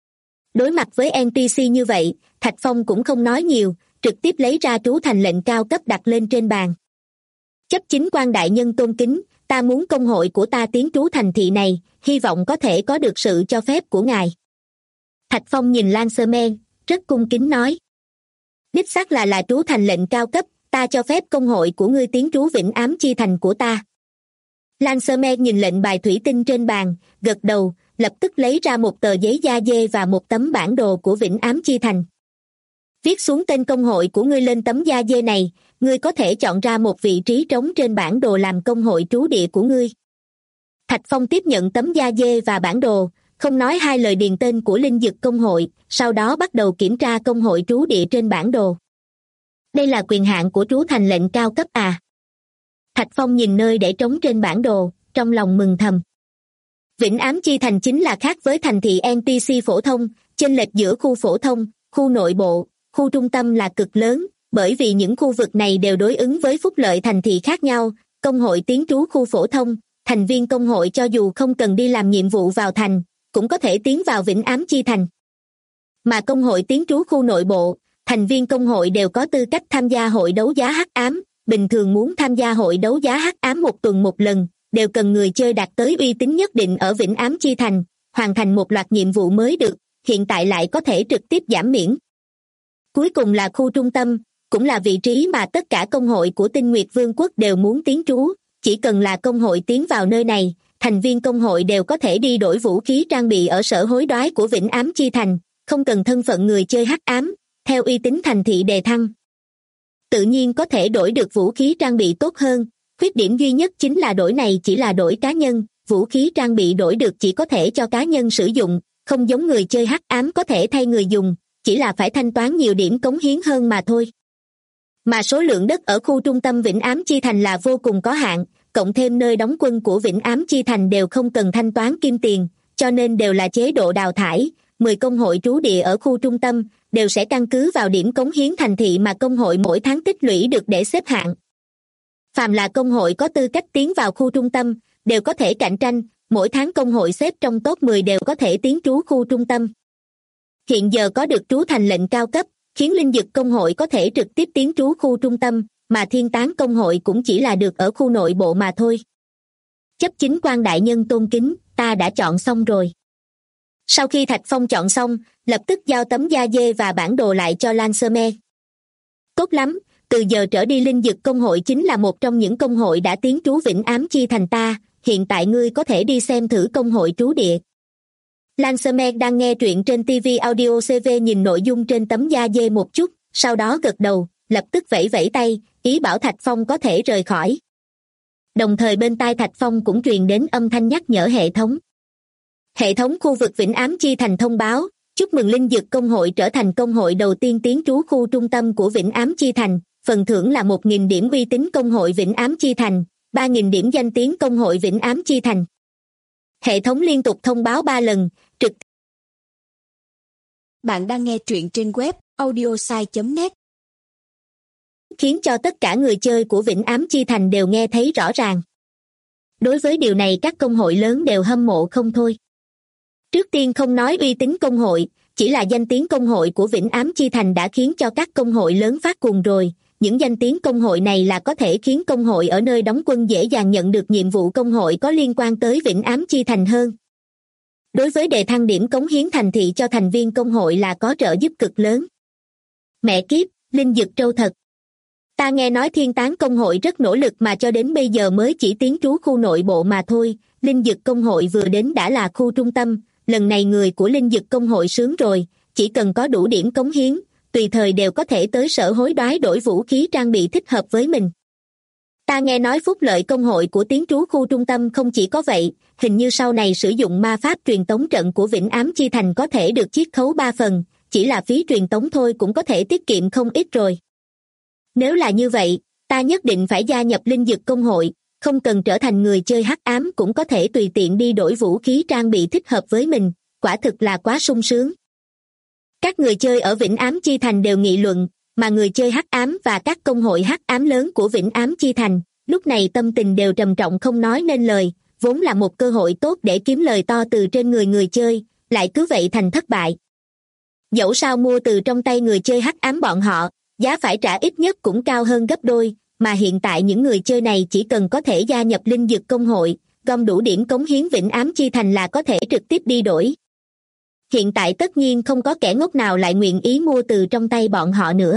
[SPEAKER 2] Đối mặt với NPC như vậy, Thạch Phong cũng không nói nhiều, trực tiếp lấy ra trú thành lệnh cao cấp đặt lên trên bàn. Chấp chính quan đại nhân tôn kính, ta muốn công hội của ta tiến trú thành thị này, hy vọng có thể có được sự cho phép của ngài. Thạch Phong nhìn Lancermer, rất cung kính nói. Đích xác là trú thành lệnh cao cấp, ta cho phép công hội của ngươi tiến trú Vĩnh Ám Chi Thành của ta. Lancermer nhìn lệnh bài thủy tinh trên bàn, gật đầu, lập tức lấy ra một tờ giấy da dê và một tấm bản đồ của Vĩnh Ám Chi Thành. Viết xuống tên công hội của ngươi lên tấm da dê này, ngươi có thể chọn ra một vị trí trống trên bản đồ làm công hội trú địa của ngươi. Thạch Phong tiếp nhận tấm da dê và bản đồ, không nói hai lời điền tên của linh dực công hội, sau đó bắt đầu kiểm tra công hội trú địa trên bản đồ. Đây là quyền hạn của trú thành lệnh cao cấp à? Thạch Phong nhìn nơi để trống trên bản đồ, trong lòng mừng thầm. Vĩnh Ám Chi Thành chính là khác với thành thị NPC phổ thông, chênh lệch giữa khu phổ thông, khu nội bộ, khu trung tâm là cực lớn, bởi vì những khu vực này đều đối ứng với phúc lợi thành thị khác nhau. Công hội tiến trú khu phổ thông, thành viên công hội cho dù không cần đi làm nhiệm vụ vào thành, cũng có thể tiến vào Vĩnh Ám Chi Thành. Mà công hội tiến trú khu nội bộ, thành viên công hội đều có tư cách tham gia hội đấu giá hắc ám, bình thường muốn tham gia hội đấu giá hắc ám một tuần một lần, đều cần người chơi đạt tới uy tín nhất định ở Vĩnh Ám Chi Thành, hoàn thành một loạt nhiệm vụ mới được, hiện tại lại có thể trực tiếp giảm miễn. Cuối cùng là khu trung tâm, cũng là vị trí mà tất cả công hội của Tinh Nguyệt Vương quốc đều muốn tiến trú, chỉ cần là công hội tiến vào nơi này, thành viên công hội đều có thể đi đổi vũ khí trang bị ở sở hối đoái của Vĩnh Ám Chi Thành, không cần thân phận người chơi hắc ám, theo uy tín thành thị đề thăng. Tự nhiên có thể đổi được vũ khí trang bị tốt hơn, khuyết điểm duy nhất chính là đổi này chỉ là đổi cá nhân, vũ khí trang bị đổi được chỉ có thể cho cá nhân sử dụng, không giống người chơi hắc ám có thể thay người dùng, chỉ là phải thanh toán nhiều điểm cống hiến hơn mà thôi. Mà số lượng đất ở khu trung tâm Vĩnh Ám Chi Thành là vô cùng có hạn, cộng thêm nơi đóng quân của Vĩnh Ám Chi Thành đều không cần thanh toán kim tiền, cho nên đều là chế độ đào thải. 10 công hội trú địa ở khu trung tâm đều sẽ căn cứ vào điểm cống hiến thành thị mà công hội mỗi tháng tích lũy được để xếp hạng. Phàm là công hội có tư cách tiến vào khu trung tâm đều có thể cạnh tranh, mỗi tháng công hội xếp trong top 10 đều có thể tiến trú khu trung tâm. Hiện giờ có được trú thành lệnh cao cấp, khiến linh dực công hội có thể trực tiếp tiến trú khu trung tâm, mà thiên tán công hội cũng chỉ là được ở khu nội bộ mà thôi. Chấp chính quan đại nhân tôn kính, ta đã chọn xong rồi. Sau khi Thạch Phong chọn xong, lập tức giao tấm da dê và bản đồ lại cho Lancerme. Tốt lắm, từ giờ trở đi linh dực công hội chính là một trong những công hội đã tiến trú Vĩnh Ám Chi Thành ta, hiện tại ngươi có thể đi xem thử công hội trú địa. Lancerme đang nghe truyện trên TV Audio CV nhìn nội dung trên tấm da dê một chút, sau đó gật đầu, lập tức vẫy vẫy tay, ý bảo Thạch Phong có thể rời khỏi. Đồng thời bên tai Thạch Phong cũng truyền đến âm thanh nhắc nhở hệ thống. Hệ thống khu vực Vĩnh Ám Chi Thành thông báo, chúc mừng linh dực công hội trở thành công hội đầu tiên tiến trú khu trung tâm của Vĩnh Ám Chi Thành, phần thưởng là 1.000 điểm uy tín công hội Vĩnh Ám Chi Thành, 3.000 điểm danh tiếng công hội Vĩnh Ám Chi Thành. Hệ thống liên tục thông báo 3 lần, trực.
[SPEAKER 3] Bạn đang nghe truyện trên web audiosai.net.
[SPEAKER 2] Khiến cho tất cả người chơi của Vĩnh Ám Chi Thành đều nghe thấy rõ ràng. Đối với điều này các công hội lớn đều hâm mộ không thôi. Trước tiên không nói uy tín công hội, chỉ là danh tiếng công hội của Vĩnh Ám Chi Thành đã khiến cho các công hội lớn phát cuồng rồi. Những danh tiếng công hội này là có thể khiến công hội ở nơi đóng quân dễ dàng nhận được nhiệm vụ công hội có liên quan tới Vĩnh Ám Chi Thành hơn. Đối với đề thăng điểm cống hiến thành thị cho thành viên công hội là có trợ giúp cực lớn. Mẹ kiếp, linh dực trâu thật. Ta nghe nói thiên tán công hội rất nỗ lực mà cho đến bây giờ mới chỉ tiến trú khu nội bộ mà thôi, linh dực công hội vừa đến đã là khu trung tâm, lần này người của linh dực công hội sướng rồi, chỉ cần có đủ điểm cống hiến, tùy thời đều có thể tới sở hối đoái đổi vũ khí trang bị thích hợp với mình. Ta nghe nói phúc lợi công hội của tiến trú khu trung tâm không chỉ có vậy, hình như sau này sử dụng ma pháp truyền tống trận của Vĩnh Ám Chi Thành có thể được chiết khấu 3 phần, chỉ là phí truyền tống thôi cũng có thể tiết kiệm không ít rồi. Nếu là như vậy, ta nhất định phải gia nhập linh dực công hội, không cần trở thành người chơi hắc ám cũng có thể tùy tiện đi đổi vũ khí trang bị thích hợp với mình, quả thực là quá sung sướng. Các người chơi ở Vĩnh Ám Chi Thành đều nghị luận, mà người chơi hắc ám và các công hội hắc ám lớn của Vĩnh Ám Chi Thành, lúc này tâm tình đều trầm trọng không nói nên lời, vốn là một cơ hội tốt để kiếm lời to từ trên người chơi, lại cứ vậy thành thất bại. Dẫu sao mua từ trong tay người chơi hắc ám bọn họ, giá phải trả ít nhất cũng cao hơn gấp đôi, mà hiện tại những người chơi này chỉ cần có thể gia nhập linh dực công hội, gom đủ điểm cống hiến Vĩnh Ám Chi Thành là có thể trực tiếp đi đổi. Hiện tại tất nhiên không có kẻ ngốc nào lại nguyện ý mua từ trong tay bọn họ nữa.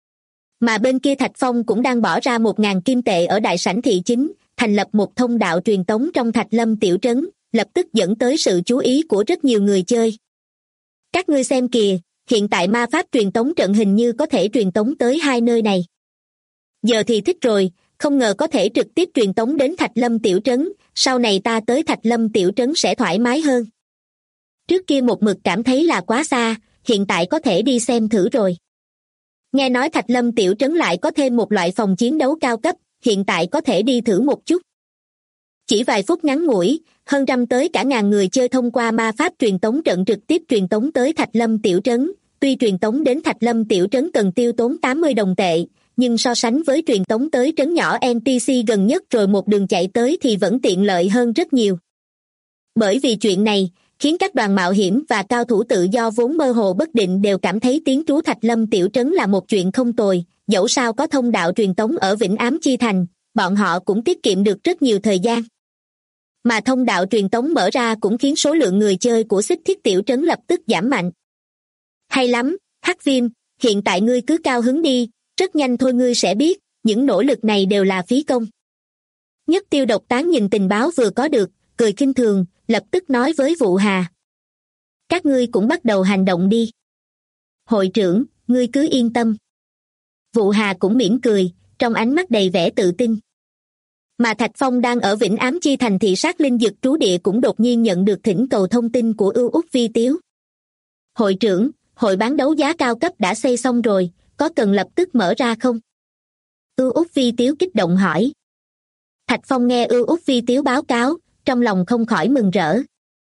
[SPEAKER 2] Mà bên kia Thạch Phong cũng đang bỏ ra 1.000 kim tệ ở đại sảnh thị chính, thành lập một thông đạo truyền tống trong Thạch Lâm tiểu trấn, lập tức dẫn tới sự chú ý của rất nhiều người chơi. Các ngươi xem kìa, hiện tại ma pháp truyền tống trận hình như có thể truyền tống tới hai nơi này. Giờ thì thích rồi, không ngờ có thể trực tiếp truyền tống đến Thạch Lâm tiểu trấn, sau này ta tới Thạch Lâm tiểu trấn sẽ thoải mái hơn. Trước kia một mực cảm thấy là quá xa, hiện tại có thể đi xem thử rồi. Nghe nói Thạch Lâm tiểu trấn lại có thêm một loại phòng chiến đấu cao cấp, hiện tại có thể đi thử một chút. Chỉ vài phút ngắn ngủi, hơn trăm tới cả ngàn người chơi thông qua ma pháp truyền tống trận trực tiếp truyền tống tới Thạch Lâm tiểu trấn. Tuy truyền tống đến Thạch Lâm tiểu trấn cần tiêu tốn 80 đồng tệ, nhưng so sánh với truyền tống tới trấn nhỏ NPC gần nhất rồi một đường chạy tới thì vẫn tiện lợi hơn rất nhiều. Bởi vì chuyện này, khiến các đoàn mạo hiểm và cao thủ tự do vốn mơ hồ bất định đều cảm thấy tiến trú Thạch Lâm tiểu trấn là một chuyện không tồi, dẫu sao có thông đạo truyền tống ở Vĩnh Ám Chi Thành, bọn họ cũng tiết kiệm được rất nhiều thời gian. Mà thông đạo truyền tống mở ra cũng khiến số lượng người chơi của Xích Thiết tiểu trấn lập tức giảm mạnh. Hay lắm, Hắc Viêm, hiện tại ngươi cứ cao hứng đi, rất nhanh thôi ngươi sẽ biết, những nỗ lực này đều là phí công. Nhất Tiêu Độc Tán nhìn tình báo vừa có được, cười khinh thường, lập tức nói với Vụ Hà. Các ngươi cũng bắt đầu hành động đi. Hội trưởng, ngươi cứ yên tâm. Vụ Hà cũng mỉm cười, trong ánh mắt đầy vẻ tự tin. Mà Thạch Phong đang ở Vĩnh Ám Chi thành thị sát linh dực trú địa cũng đột nhiên nhận được thỉnh cầu thông tin của Ưu Úc Vi Tiếu. Hội trưởng, hội bán đấu giá cao cấp đã xây xong rồi, có cần lập tức mở ra không? Ưu Úc Vi Tiếu kích động hỏi. Thạch Phong nghe Ưu Úc Vi Tiếu báo cáo, trong lòng không khỏi mừng rỡ.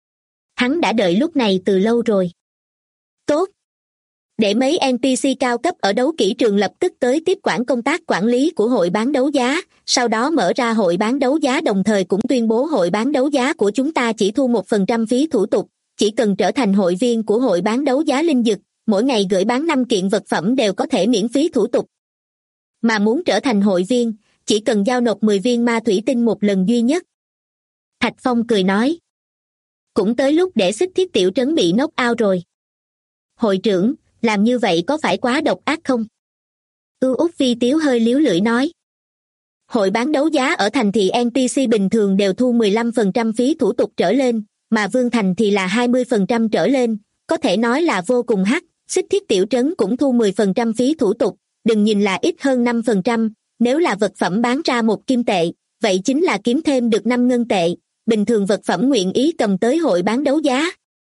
[SPEAKER 2] Hắn đã đợi lúc này từ lâu rồi. Tốt. Để mấy NPC cao cấp ở đấu kỹ trường lập tức tới tiếp quản công tác quản lý của hội bán đấu giá, sau đó mở ra hội bán đấu giá, đồng thời cũng tuyên bố hội bán đấu giá của chúng ta chỉ thu 1% phí thủ tục, chỉ cần trở thành hội viên của hội bán đấu giá linh dực, mỗi ngày gửi bán 5 kiện vật phẩm đều có thể miễn phí thủ tục. Mà muốn trở thành hội viên, chỉ cần giao nộp 10 viên ma thủy tinh một lần duy nhất. Thạch Phong cười nói. Cũng tới lúc để Xích Thiết tiểu trấn bị knock out rồi. Hội trưởng, làm như vậy có phải quá độc ác không? Ưu Úc Vi Tiếu hơi líu lưỡi nói. Hội bán đấu giá ở thành thị NPC bình thường đều thu 15% phí thủ tục trở lên, mà Vương Thành thì là 20% trở lên, có thể nói là vô cùng hắc. Xích Thiết tiểu trấn cũng thu 10% phí thủ tục, đừng nhìn là ít hơn 5%, nếu là vật phẩm bán ra 1 kim tệ, vậy chính là kiếm thêm được 5 ngân tệ, bình thường vật phẩm nguyện ý cầm tới hội bán đấu giá.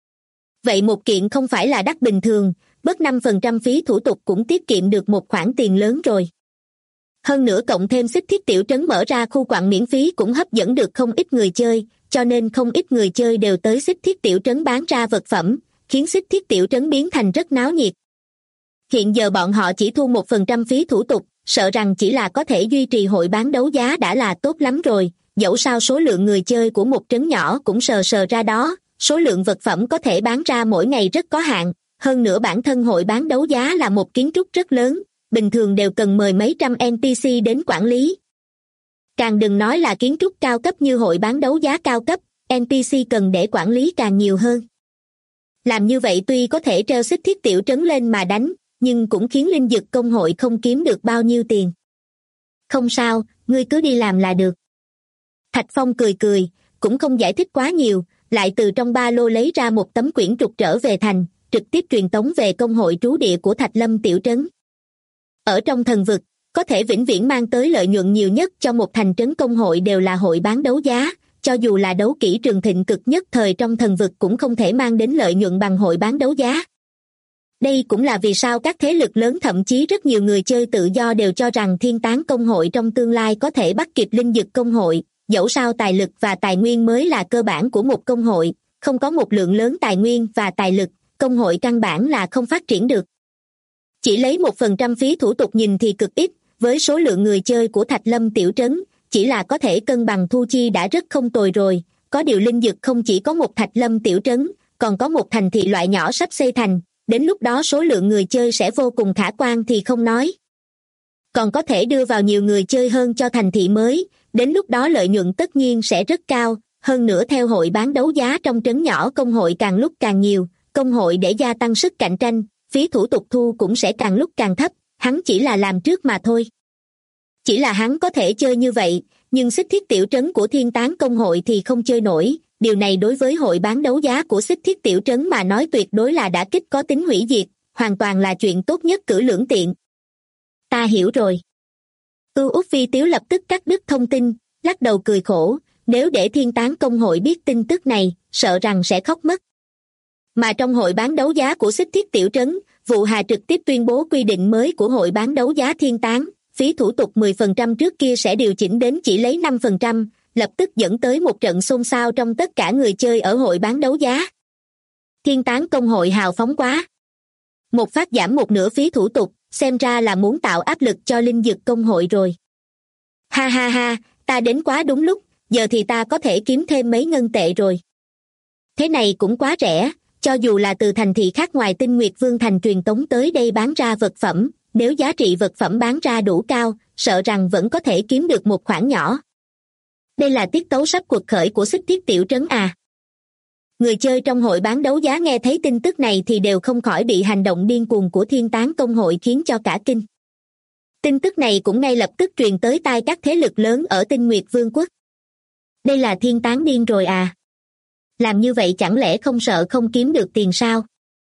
[SPEAKER 2] Vậy một kiện không phải là đắt bình thường, bớt 5% phí thủ tục cũng tiết kiệm được một khoản tiền lớn rồi. Hơn nữa cộng thêm Xích Thiết tiểu trấn mở ra khu quặng miễn phí cũng hấp dẫn được không ít người chơi, cho nên không ít người chơi đều tới Xích Thiết tiểu trấn bán ra vật phẩm, khiến Xích Thiết tiểu trấn biến thành rất náo nhiệt. Hiện giờ bọn họ chỉ thu 1% phí thủ tục, sợ rằng chỉ là có thể duy trì hội bán đấu giá đã là tốt lắm rồi, dẫu sao số lượng người chơi của một trấn nhỏ cũng sờ sờ ra đó, số lượng vật phẩm có thể bán ra mỗi ngày rất có hạn, hơn nữa bản thân hội bán đấu giá là một kiến trúc rất lớn, bình thường đều cần mời mấy trăm NPC đến quản lý. Càng đừng nói là kiến trúc cao cấp như hội bán đấu giá cao cấp, NPC cần để quản lý càng nhiều hơn. Làm như vậy tuy có thể treo Xích Thiết tiểu trấn lên mà đánh, nhưng cũng khiến linh dực công hội không kiếm được bao nhiêu tiền. Không sao, ngươi cứ đi làm là được. Thạch Phong cười cười, cũng không giải thích quá nhiều, lại từ trong ba lô lấy ra một tấm quyển trục trở về thành, trực tiếp truyền tống về công hội trú địa của Thạch Lâm tiểu trấn. Ở trong thần vực, có thể vĩnh viễn mang tới lợi nhuận nhiều nhất cho một thành trấn công hội đều là hội bán đấu giá, cho dù là đấu kỹ trường thịnh cực nhất thời trong thần vực cũng không thể mang đến lợi nhuận bằng hội bán đấu giá. Đây cũng là vì sao các thế lực lớn thậm chí rất nhiều người chơi tự do đều cho rằng Thiên Tán công hội trong tương lai có thể bắt kịp linh dực công hội, dẫu sao tài lực và tài nguyên mới là cơ bản của một công hội, không có một lượng lớn tài nguyên và tài lực, công hội căn bản là không phát triển được. Chỉ lấy 1% phí thủ tục nhìn thì cực ít, với số lượng người chơi của Thạch Lâm tiểu trấn, chỉ là có thể cân bằng thu chi đã rất không tồi rồi, có điều linh dực không chỉ có một Thạch Lâm tiểu trấn, còn có một thành thị loại nhỏ sắp xây thành, đến lúc đó số lượng người chơi sẽ vô cùng khả quan thì không nói. Còn có thể đưa vào nhiều người chơi hơn cho thành thị mới, đến lúc đó lợi nhuận tất nhiên sẽ rất cao, hơn nữa theo hội bán đấu giá trong trấn nhỏ công hội càng lúc càng nhiều, công hội để gia tăng sức cạnh tranh, phí thủ tục thu cũng sẽ càng lúc càng thấp, hắn chỉ là làm trước mà thôi. Chỉ là hắn có thể chơi như vậy, nhưng Xích Thiết tiểu trấn của Thiên Tán công hội thì không chơi nổi, điều này đối với hội bán đấu giá của Xích Thiết tiểu trấn mà nói tuyệt đối là đả kích có tính hủy diệt, hoàn toàn là chuyện tốt nhất cử lưỡng tiện. Ta hiểu rồi. Ưu Úc Vi Tiếu lập tức cắt đứt thông tin, lắc đầu cười khổ, nếu để Thiên Tán công hội biết tin tức này, sợ rằng sẽ khóc mất. Mà trong hội bán đấu giá của Xích Thiết tiểu trấn, Vụ Hà trực tiếp tuyên bố quy định mới của hội bán đấu giá Thiên Tán, phí thủ tục 10% trước kia sẽ điều chỉnh đến chỉ lấy 5%, lập tức dẫn tới một trận xôn xao trong tất cả người chơi ở hội bán đấu giá. Thiên Tán công hội hào phóng quá. Một phát giảm một nửa phí thủ tục, xem ra là muốn tạo áp lực cho linh dực công hội rồi. Ha ha ha, ta đến quá đúng lúc, giờ thì ta có thể kiếm thêm mấy ngân tệ rồi. Thế này cũng quá rẻ, cho dù là từ thành thị khác ngoài Tinh Nguyệt Vương thành truyền tống tới đây bán ra vật phẩm, nếu giá trị vật phẩm bán ra đủ cao, sợ rằng vẫn có thể kiếm được một khoản nhỏ. Đây là tiết tấu sắp cuộc khởi của Xích Thiết tiểu trấn à. Người chơi trong hội bán đấu giá nghe thấy tin tức này thì đều không khỏi bị hành động điên cuồng của Thiên Tán công hội khiến cho cả kinh. Tin tức này cũng ngay lập tức truyền tới tai các thế lực lớn ở Tinh Nguyệt Vương quốc. Đây là Thiên Tán điên rồi à. Làm như vậy chẳng lẽ không sợ không kiếm được tiền sao?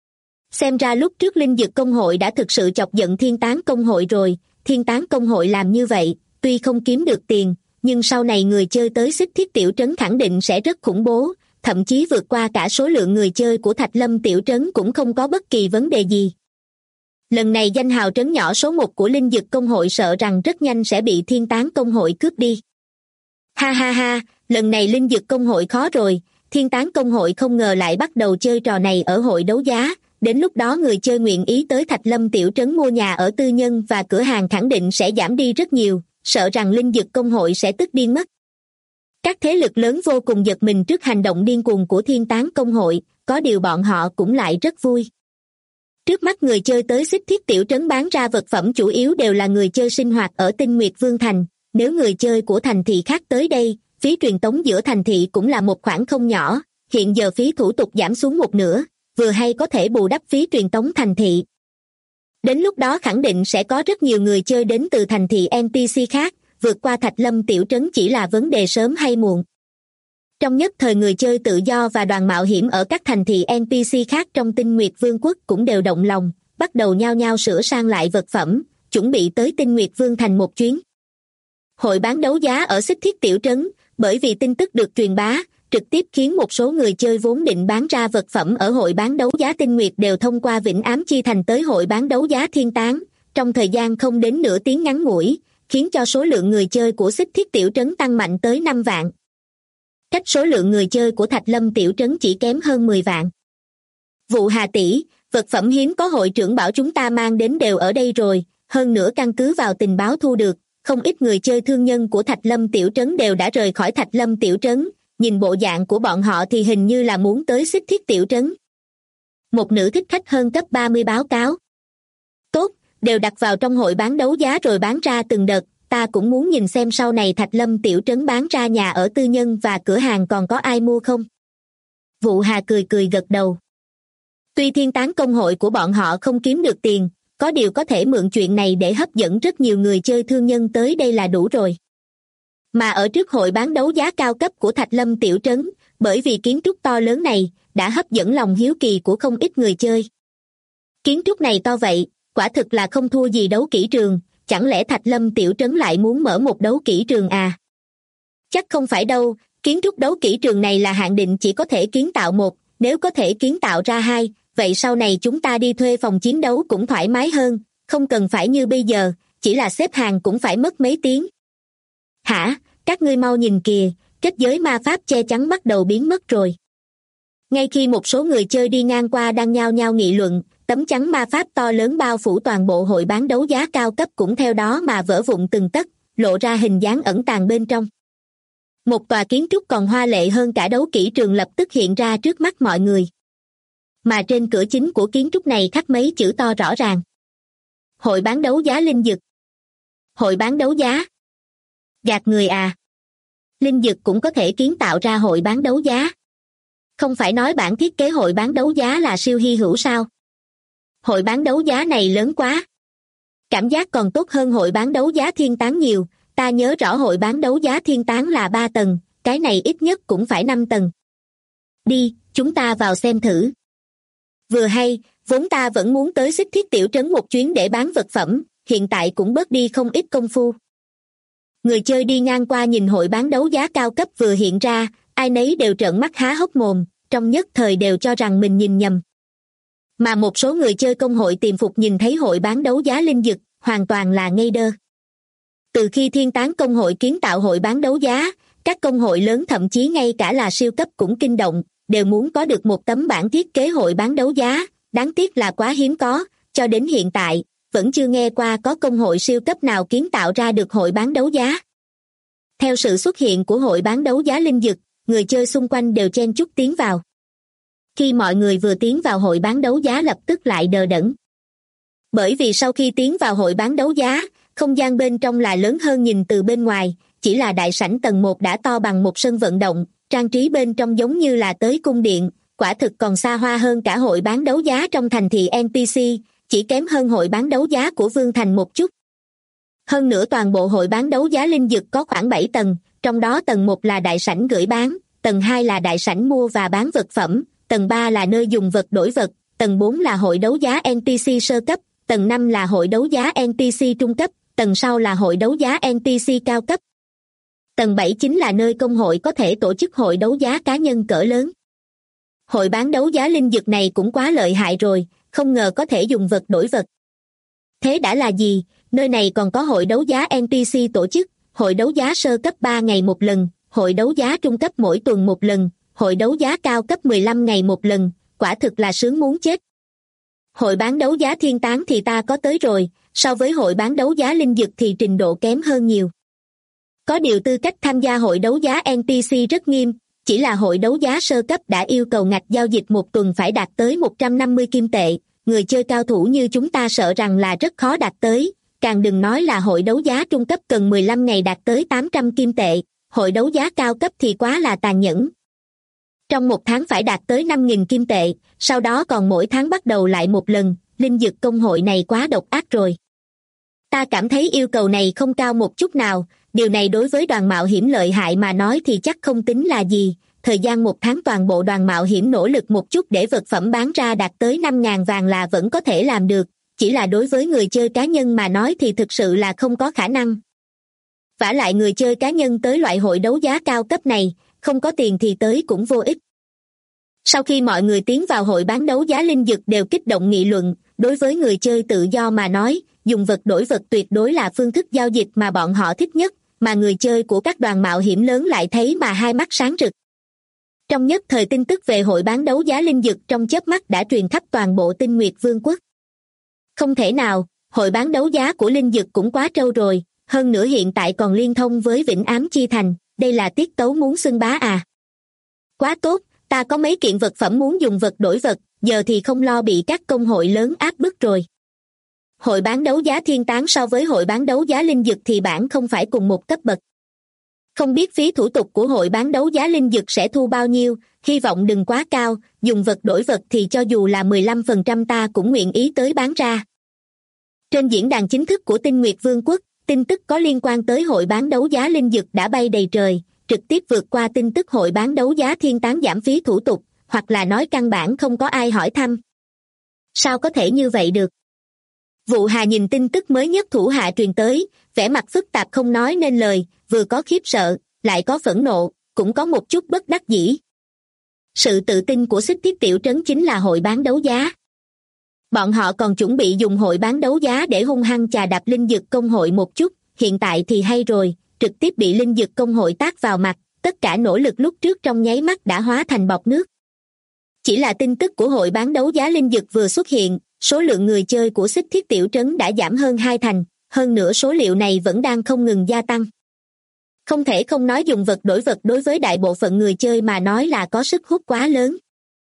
[SPEAKER 2] Xem ra lúc trước linh dực công hội đã thực sự chọc giận Thiên Tán công hội rồi, Thiên Tán công hội làm như vậy, tuy không kiếm được tiền, nhưng sau này người chơi tới Xích Thiết Tiểu Trấn khẳng định sẽ rất khủng bố, thậm chí vượt qua cả số lượng người chơi của Thạch Lâm Tiểu Trấn cũng không có bất kỳ vấn đề gì. Lần này danh hào trấn nhỏ số 1 của Linh Dực Công hội sợ rằng rất nhanh sẽ bị Thiên Tán Công hội cướp đi. Ha ha ha, lần này Linh Dực Công hội khó rồi, Thiên Tán Công hội không ngờ lại bắt đầu chơi trò này ở hội đấu giá, đến lúc đó người chơi nguyện ý tới Thạch Lâm Tiểu Trấn mua nhà ở tư nhân và cửa hàng khẳng định sẽ giảm đi rất nhiều, sợ rằng Linh Dực Công hội sẽ tức điên mất. Các thế lực lớn vô cùng giật mình trước hành động điên cuồng của Thiên Tán Công hội, có điều bọn họ cũng lại rất vui. Trước mắt người chơi tới Xích Thiết Tiểu Trấn bán ra vật phẩm chủ yếu đều là người chơi sinh hoạt ở Tinh Nguyệt Vương Thành, nếu người chơi của thành thị khác tới đây, phí truyền tống giữa thành thị cũng là một khoản không nhỏ, hiện giờ phí thủ tục giảm xuống một nửa, vừa hay có thể bù đắp phí truyền tống thành thị. Đến lúc đó khẳng định sẽ có rất nhiều người chơi đến từ thành thị NPC khác, vượt qua Thạch Lâm Tiểu Trấn chỉ là vấn đề sớm hay muộn. Trong nhất thời người chơi tự do và đoàn mạo hiểm ở các thành thị NPC khác trong Tinh Nguyệt Vương quốc cũng đều động lòng, bắt đầu nhao nhao sửa sang lại vật phẩm, chuẩn bị tới Tinh Nguyệt Vương thành một chuyến. Hội bán đấu giá ở Xích Thiết Tiểu Trấn, bởi vì tin tức được truyền bá, trực tiếp khiến một số người chơi vốn định bán ra vật phẩm ở hội bán đấu giá Tinh Nguyệt đều thông qua Vĩnh Ám Chi Thành tới hội bán đấu giá Thiên Tán, trong thời gian không đến nửa tiếng ngắn ngủi, khiến cho số lượng người chơi của Xích Thiết Tiểu Trấn tăng mạnh tới 5 vạn. Cách số lượng người chơi của Thạch Lâm Tiểu Trấn chỉ kém hơn 10 vạn. Vụ Hà tỷ, vật phẩm hiếm có hội trưởng bảo chúng ta mang đến đều ở đây rồi, hơn nữa căn cứ vào tình báo thu được, không ít người chơi thương nhân của Thạch Lâm Tiểu Trấn đều đã rời khỏi Thạch Lâm Tiểu Trấn, nhìn bộ dạng của bọn họ thì hình như là muốn tới Xích Thiết Tiểu Trấn. Một nữ thích khách hơn cấp 30 báo cáo. Tốt, đều đặt vào trong hội bán đấu giá rồi bán ra từng đợt, ta cũng muốn nhìn xem sau này Thạch Lâm Tiểu Trấn bán ra nhà ở tư nhân và cửa hàng còn có ai mua không. Vụ Hà cười cười gật đầu. Tuy Thiên Tán Công hội của bọn họ không kiếm được tiền, có điều có thể mượn chuyện này để hấp dẫn rất nhiều người chơi thương nhân tới đây là đủ rồi. Mà ở trước hội bán đấu giá cao cấp của Thạch Lâm Tiểu Trấn, bởi vì kiến trúc to lớn này, đã hấp dẫn lòng hiếu kỳ của không ít người chơi. Kiến trúc này to vậy, quả thực là không thua gì đấu kỹ trường, chẳng lẽ Thạch Lâm Tiểu Trấn lại muốn mở một đấu kỹ trường à? Chắc không phải đâu, kiến trúc đấu kỹ trường này là hạn định chỉ có thể kiến tạo một, nếu có thể kiến tạo ra hai, vậy sau này chúng ta đi thuê phòng chiến đấu cũng thoải mái hơn, không cần phải như bây giờ, chỉ là xếp hàng cũng phải mất mấy tiếng. Hả, các ngươi mau nhìn kìa, kết giới ma pháp che chắn bắt đầu biến mất rồi. Ngay khi một số người chơi đi ngang qua đang nhao nhao nghị luận, tấm chắn ma pháp to lớn bao phủ toàn bộ hội bán đấu giá cao cấp cũng theo đó mà vỡ vụn từng tấc, lộ ra hình dáng ẩn tàng bên trong. Một tòa kiến trúc còn hoa lệ hơn cả đấu kỹ trường lập tức hiện ra trước mắt mọi người. Mà trên cửa chính của kiến trúc này khắc mấy chữ to rõ ràng. Hội bán đấu giá Linh Dực. Hội bán đấu giá. Gạt người à? Linh Dực cũng có thể kiến tạo ra hội bán đấu giá. Không phải nói bản thiết kế hội bán đấu giá là siêu hy hữu sao? Hội bán đấu giá này lớn quá. Cảm giác còn tốt hơn hội bán đấu giá Thiên Tán nhiều, ta nhớ rõ hội bán đấu giá Thiên Tán là 3 tầng, cái này ít nhất cũng phải 5 tầng. Đi, chúng ta vào xem thử. Vừa hay, vốn ta vẫn muốn tới Xích Thiết Tiểu Trấn một chuyến để bán vật phẩm, hiện tại cũng bớt đi không ít công phu. Người chơi đi ngang qua nhìn hội bán đấu giá cao cấp vừa hiện ra, ai nấy đều trợn mắt há hốc mồm, trong nhất thời đều cho rằng mình nhìn nhầm. Mà một số người chơi công hội tiềm phục nhìn thấy hội bán đấu giá Linh Dực, hoàn toàn là ngây đơ. Từ khi Thiên Tán Công hội kiến tạo hội bán đấu giá, các công hội lớn thậm chí ngay cả là siêu cấp cũng kinh động, đều muốn có được một tấm bản thiết kế hội bán đấu giá, đáng tiếc là quá hiếm có, cho đến hiện tại, vẫn chưa nghe qua có công hội siêu cấp nào kiến tạo ra được hội bán đấu giá. Theo sự xuất hiện của hội bán đấu giá Linh Dực, người chơi xung quanh đều chen chúc tiến vào. Khi mọi người vừa tiến vào hội bán đấu giá lập tức lại đờ đẫn. Bởi vì sau khi tiến vào hội bán đấu giá, không gian bên trong là lớn hơn nhìn từ bên ngoài, chỉ là đại sảnh tầng 1 đã to bằng một sân vận động, trang trí bên trong giống như là tới cung điện, quả thực còn xa hoa hơn cả hội bán đấu giá trong thành thị NPC, chỉ kém hơn hội bán đấu giá của Vương Thành một chút. Hơn nữa toàn bộ hội bán đấu giá Linh Dực có khoảng 7 tầng, trong đó tầng 1 là đại sảnh gửi bán, tầng 2 là đại sảnh mua và bán vật phẩm, tầng 3 là nơi dùng vật đổi vật, tầng 4 là hội đấu giá NPC sơ cấp, tầng 5 là hội đấu giá NPC trung cấp, tầng sau là hội đấu giá NPC cao cấp. Tầng 7 chính là nơi công hội có thể tổ chức hội đấu giá cá nhân cỡ lớn. Hội bán đấu giá linh dược này cũng quá lợi hại rồi, không ngờ có thể dùng vật đổi vật. Thế đã là gì, nơi này còn có hội đấu giá NPC tổ chức, hội đấu giá sơ cấp 3 ngày một lần, hội đấu giá trung cấp mỗi tuần một lần, hội đấu giá cao cấp 15 ngày một lần, quả thực là sướng muốn chết. Hội bán đấu giá thiên tán thì ta có tới rồi, so với hội bán đấu giá linh dược thì trình độ kém hơn nhiều. Có điều tư cách tham gia hội đấu giá NPC rất nghiêm, chỉ là hội đấu giá sơ cấp đã yêu cầu ngạch giao dịch một tuần phải đạt tới 150 kim tệ, người chơi cao thủ như chúng ta sợ rằng là rất khó đạt tới, càng đừng nói là hội đấu giá trung cấp cần 15 ngày đạt tới 800 kim tệ, hội đấu giá cao cấp thì quá là tàn nhẫn. Trong một tháng phải đạt tới 5.000 kim tệ, sau đó còn mỗi tháng bắt đầu lại một lần, linh dược công hội này quá độc ác rồi. Ta cảm thấy yêu cầu này không cao một chút nào, điều này đối với đoàn mạo hiểm lợi hại mà nói thì chắc không tính là gì, thời gian một tháng toàn bộ đoàn mạo hiểm nỗ lực một chút để vật phẩm bán ra đạt tới 5.000 vàng là vẫn có thể làm được, chỉ là đối với người chơi cá nhân mà nói thì thực sự là không có khả năng. Vả lại người chơi cá nhân tới loại hội đấu giá cao cấp này, không có tiền thì tới cũng vô ích. Sau khi mọi người tiến vào hội bán đấu giá linh dược đều kích động nghị luận, đối với người chơi tự do mà nói, dùng vật đổi vật tuyệt đối là phương thức giao dịch mà bọn họ thích nhất, mà người chơi của các đoàn mạo hiểm lớn lại thấy mà hai mắt sáng rực. Trong nhất thời tin tức về hội bán đấu giá linh dược trong chớp mắt đã truyền khắp toàn bộ Tinh Nguyệt Vương quốc. Không thể nào, hội bán đấu giá của linh dược cũng quá trâu rồi, hơn nữa hiện tại còn liên thông với Vĩnh Ám Chi Thành, đây là tiết tấu muốn xưng bá à. Quá tốt, ta có mấy kiện vật phẩm muốn dùng vật đổi vật, giờ thì không lo bị các công hội lớn áp bức rồi. Hội bán đấu giá thiên tán so với hội bán đấu giá linh dược thì bản không phải cùng một cấp bậc. Không biết phí thủ tục của hội bán đấu giá linh dược sẽ thu bao nhiêu, hy vọng đừng quá cao, dùng vật đổi vật thì cho dù là 15% ta cũng nguyện ý tới bán ra. Trên diễn đàn chính thức của Tinh Nguyệt Vương quốc, tin tức có liên quan tới hội bán đấu giá linh dược đã bay đầy trời, trực tiếp vượt qua tin tức hội bán đấu giá thiên tán giảm phí thủ tục, hoặc là nói căn bản không có ai hỏi thăm. Sao có thể như vậy được? Vụ Hà nhìn tin tức mới nhất thủ hạ truyền tới, vẻ mặt phức tạp không nói nên lời, vừa có khiếp sợ, lại có phẫn nộ, cũng có một chút bất đắc dĩ. Sự tự tin của Xích Thiết Tiểu Trấn chính là hội bán đấu giá. Bọn họ còn chuẩn bị dùng hội bán đấu giá để hung hăng chà đạp linh dược công hội một chút, hiện tại thì hay rồi, trực tiếp bị linh dược công hội tát vào mặt, tất cả nỗ lực lúc trước trong nháy mắt đã hóa thành bọt nước. Chỉ là tin tức của hội bán đấu giá linh dược vừa xuất hiện, số lượng người chơi của Xích Thiết Tiểu Trấn đã giảm hơn 2 thành, hơn nữa số liệu này vẫn đang không ngừng gia tăng. Không thể không nói dùng vật đổi vật đối với đại bộ phận người chơi mà nói là có sức hút quá lớn.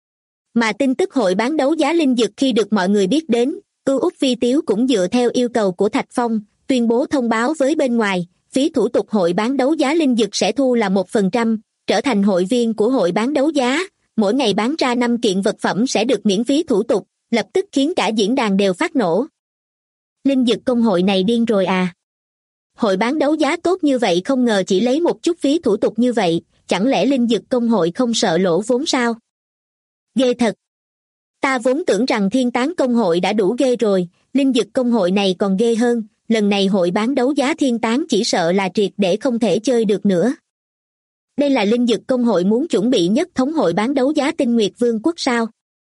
[SPEAKER 2] Mà tin tức hội bán đấu giá linh dược khi được mọi người biết đến, Ưu Úc Vi Tiếu cũng dựa theo yêu cầu của Thạch Phong, tuyên bố thông báo với bên ngoài, phí thủ tục hội bán đấu giá linh dược sẽ thu là 1%, trở thành hội viên của hội bán đấu giá, mỗi ngày bán ra 5 kiện vật phẩm sẽ được miễn phí thủ tục, lập tức khiến cả diễn đàn đều phát nổ. Linh dược công hội này điên rồi à? Hội bán đấu giá tốt như vậy không ngờ chỉ lấy một chút phí thủ tục như vậy, chẳng lẽ linh dược công hội không sợ lỗ vốn sao? Ghê thật! Ta vốn tưởng rằng thiên tán công hội đã đủ ghê rồi, linh dược công hội này còn ghê hơn, lần này hội bán đấu giá thiên tán chỉ sợ là triệt để không thể chơi được nữa. Đây là linh dược công hội muốn chuẩn bị nhất thống hội bán đấu giá Tinh Nguyệt Vương quốc sao?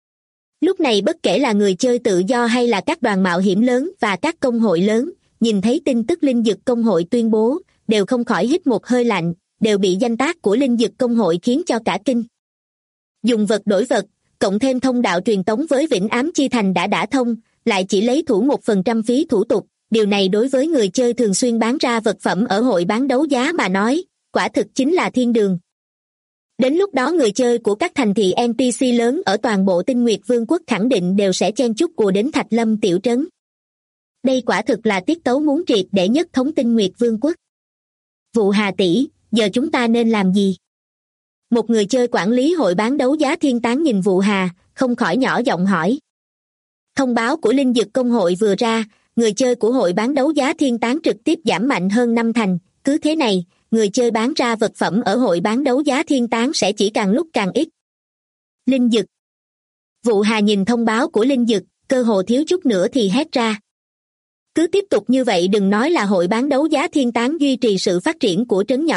[SPEAKER 2] Lúc này bất kể là người chơi tự do hay là các đoàn mạo hiểm lớn và các công hội lớn, nhìn thấy tin tức linh dược công hội tuyên bố, đều không khỏi hít một hơi lạnh, đều bị danh tác của linh dược công hội khiến cho cả kinh. Dùng vật đổi vật, cộng thêm thông đạo truyền tống với Vĩnh Ám Chi Thành đã thông, lại chỉ lấy thủ 1% phí thủ tục, điều này đối với người chơi thường xuyên bán ra vật phẩm ở hội bán đấu giá mà nói, quả thực chính là thiên đường. Đến lúc đó người chơi của các thành thị NPC lớn ở toàn bộ Tinh Nguyệt Vương quốc khẳng định đều sẽ chen chúc ùa đến Thạch Lâm Tiểu Trấn. Đây quả thực là tiết tấu muốn triệt để nhất thống Tinh Nguyệt Vương quốc. Vụ Hà tỷ, giờ chúng ta nên làm gì? Một người chơi quản lý hội bán đấu giá thiên tán nhìn Vụ Hà, không khỏi nhỏ giọng hỏi. Thông báo của linh dược công hội vừa ra, người chơi của hội bán đấu giá thiên tán trực tiếp giảm mạnh hơn 5 thành, cứ thế này, người chơi bán ra vật phẩm ở hội bán đấu giá thiên tán sẽ chỉ càng lúc càng ít. Linh dực. Vụ Hà nhìn thông báo của linh dực, cơ hồ thiếu chút nữa thì hét ra. Cứ tiếp tục như vậy đừng nói là hội bán đấu giá thiên tán duy trì sự phát triển của trấn nhỏ,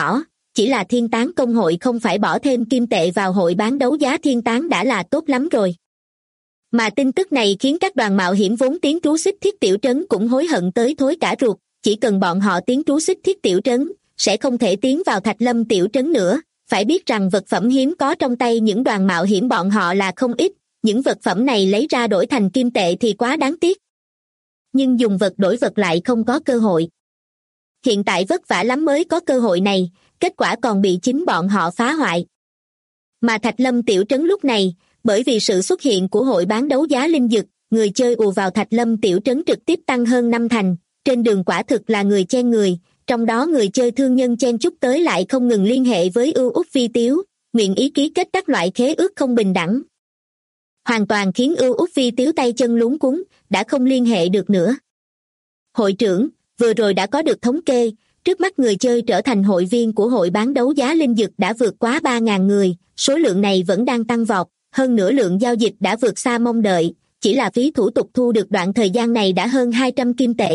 [SPEAKER 2] chỉ là Thiên Tán công hội không phải bỏ thêm kim tệ vào hội bán đấu giá Thiên Tán đã là tốt lắm rồi. Mà tin tức này khiến các đoàn mạo hiểm vốn tiến trú Xích Thiết Tiểu Trấn cũng hối hận tới thối cả ruột, chỉ cần bọn họ tiến trú Xích Thiết Tiểu Trấn, sẽ không thể tiến vào Thạch Lâm Tiểu Trấn nữa. Phải biết rằng vật phẩm hiếm có trong tay những đoàn mạo hiểm bọn họ là không ít, những vật phẩm này lấy ra đổi thành kim tệ thì quá đáng tiếc. Nhưng dùng vật đổi vật lại không có cơ hội. Hiện tại vất vả lắm mới có cơ hội này, kết quả còn bị chính bọn họ phá hoại. Mà Thạch Lâm Tiểu Trấn lúc này, bởi vì sự xuất hiện của hội bán đấu giá linh dực, người chơi ùa vào Thạch Lâm Tiểu Trấn trực tiếp tăng hơn 5 thành, trên đường quả thực là người chen người, trong đó người chơi thương nhân chen chúc tới lại không ngừng liên hệ với Ưu Úc Vi Tiếu, nguyện ý ký kết các loại khế ước không bình đẳng. Hoàn toàn khiến Ưu Úc Vi Tiếu tay chân luống cuống, đã không liên hệ được nữa. Hội trưởng, vừa rồi đã có được thống kê, trước mắt người chơi trở thành hội viên của hội bán đấu giá linh dực đã vượt quá 3.000 người, số lượng này vẫn đang tăng vọt, hơn nữa lượng giao dịch đã vượt xa mong đợi, chỉ là phí thủ tục thu được đoạn thời gian này đã hơn 200 kim tệ.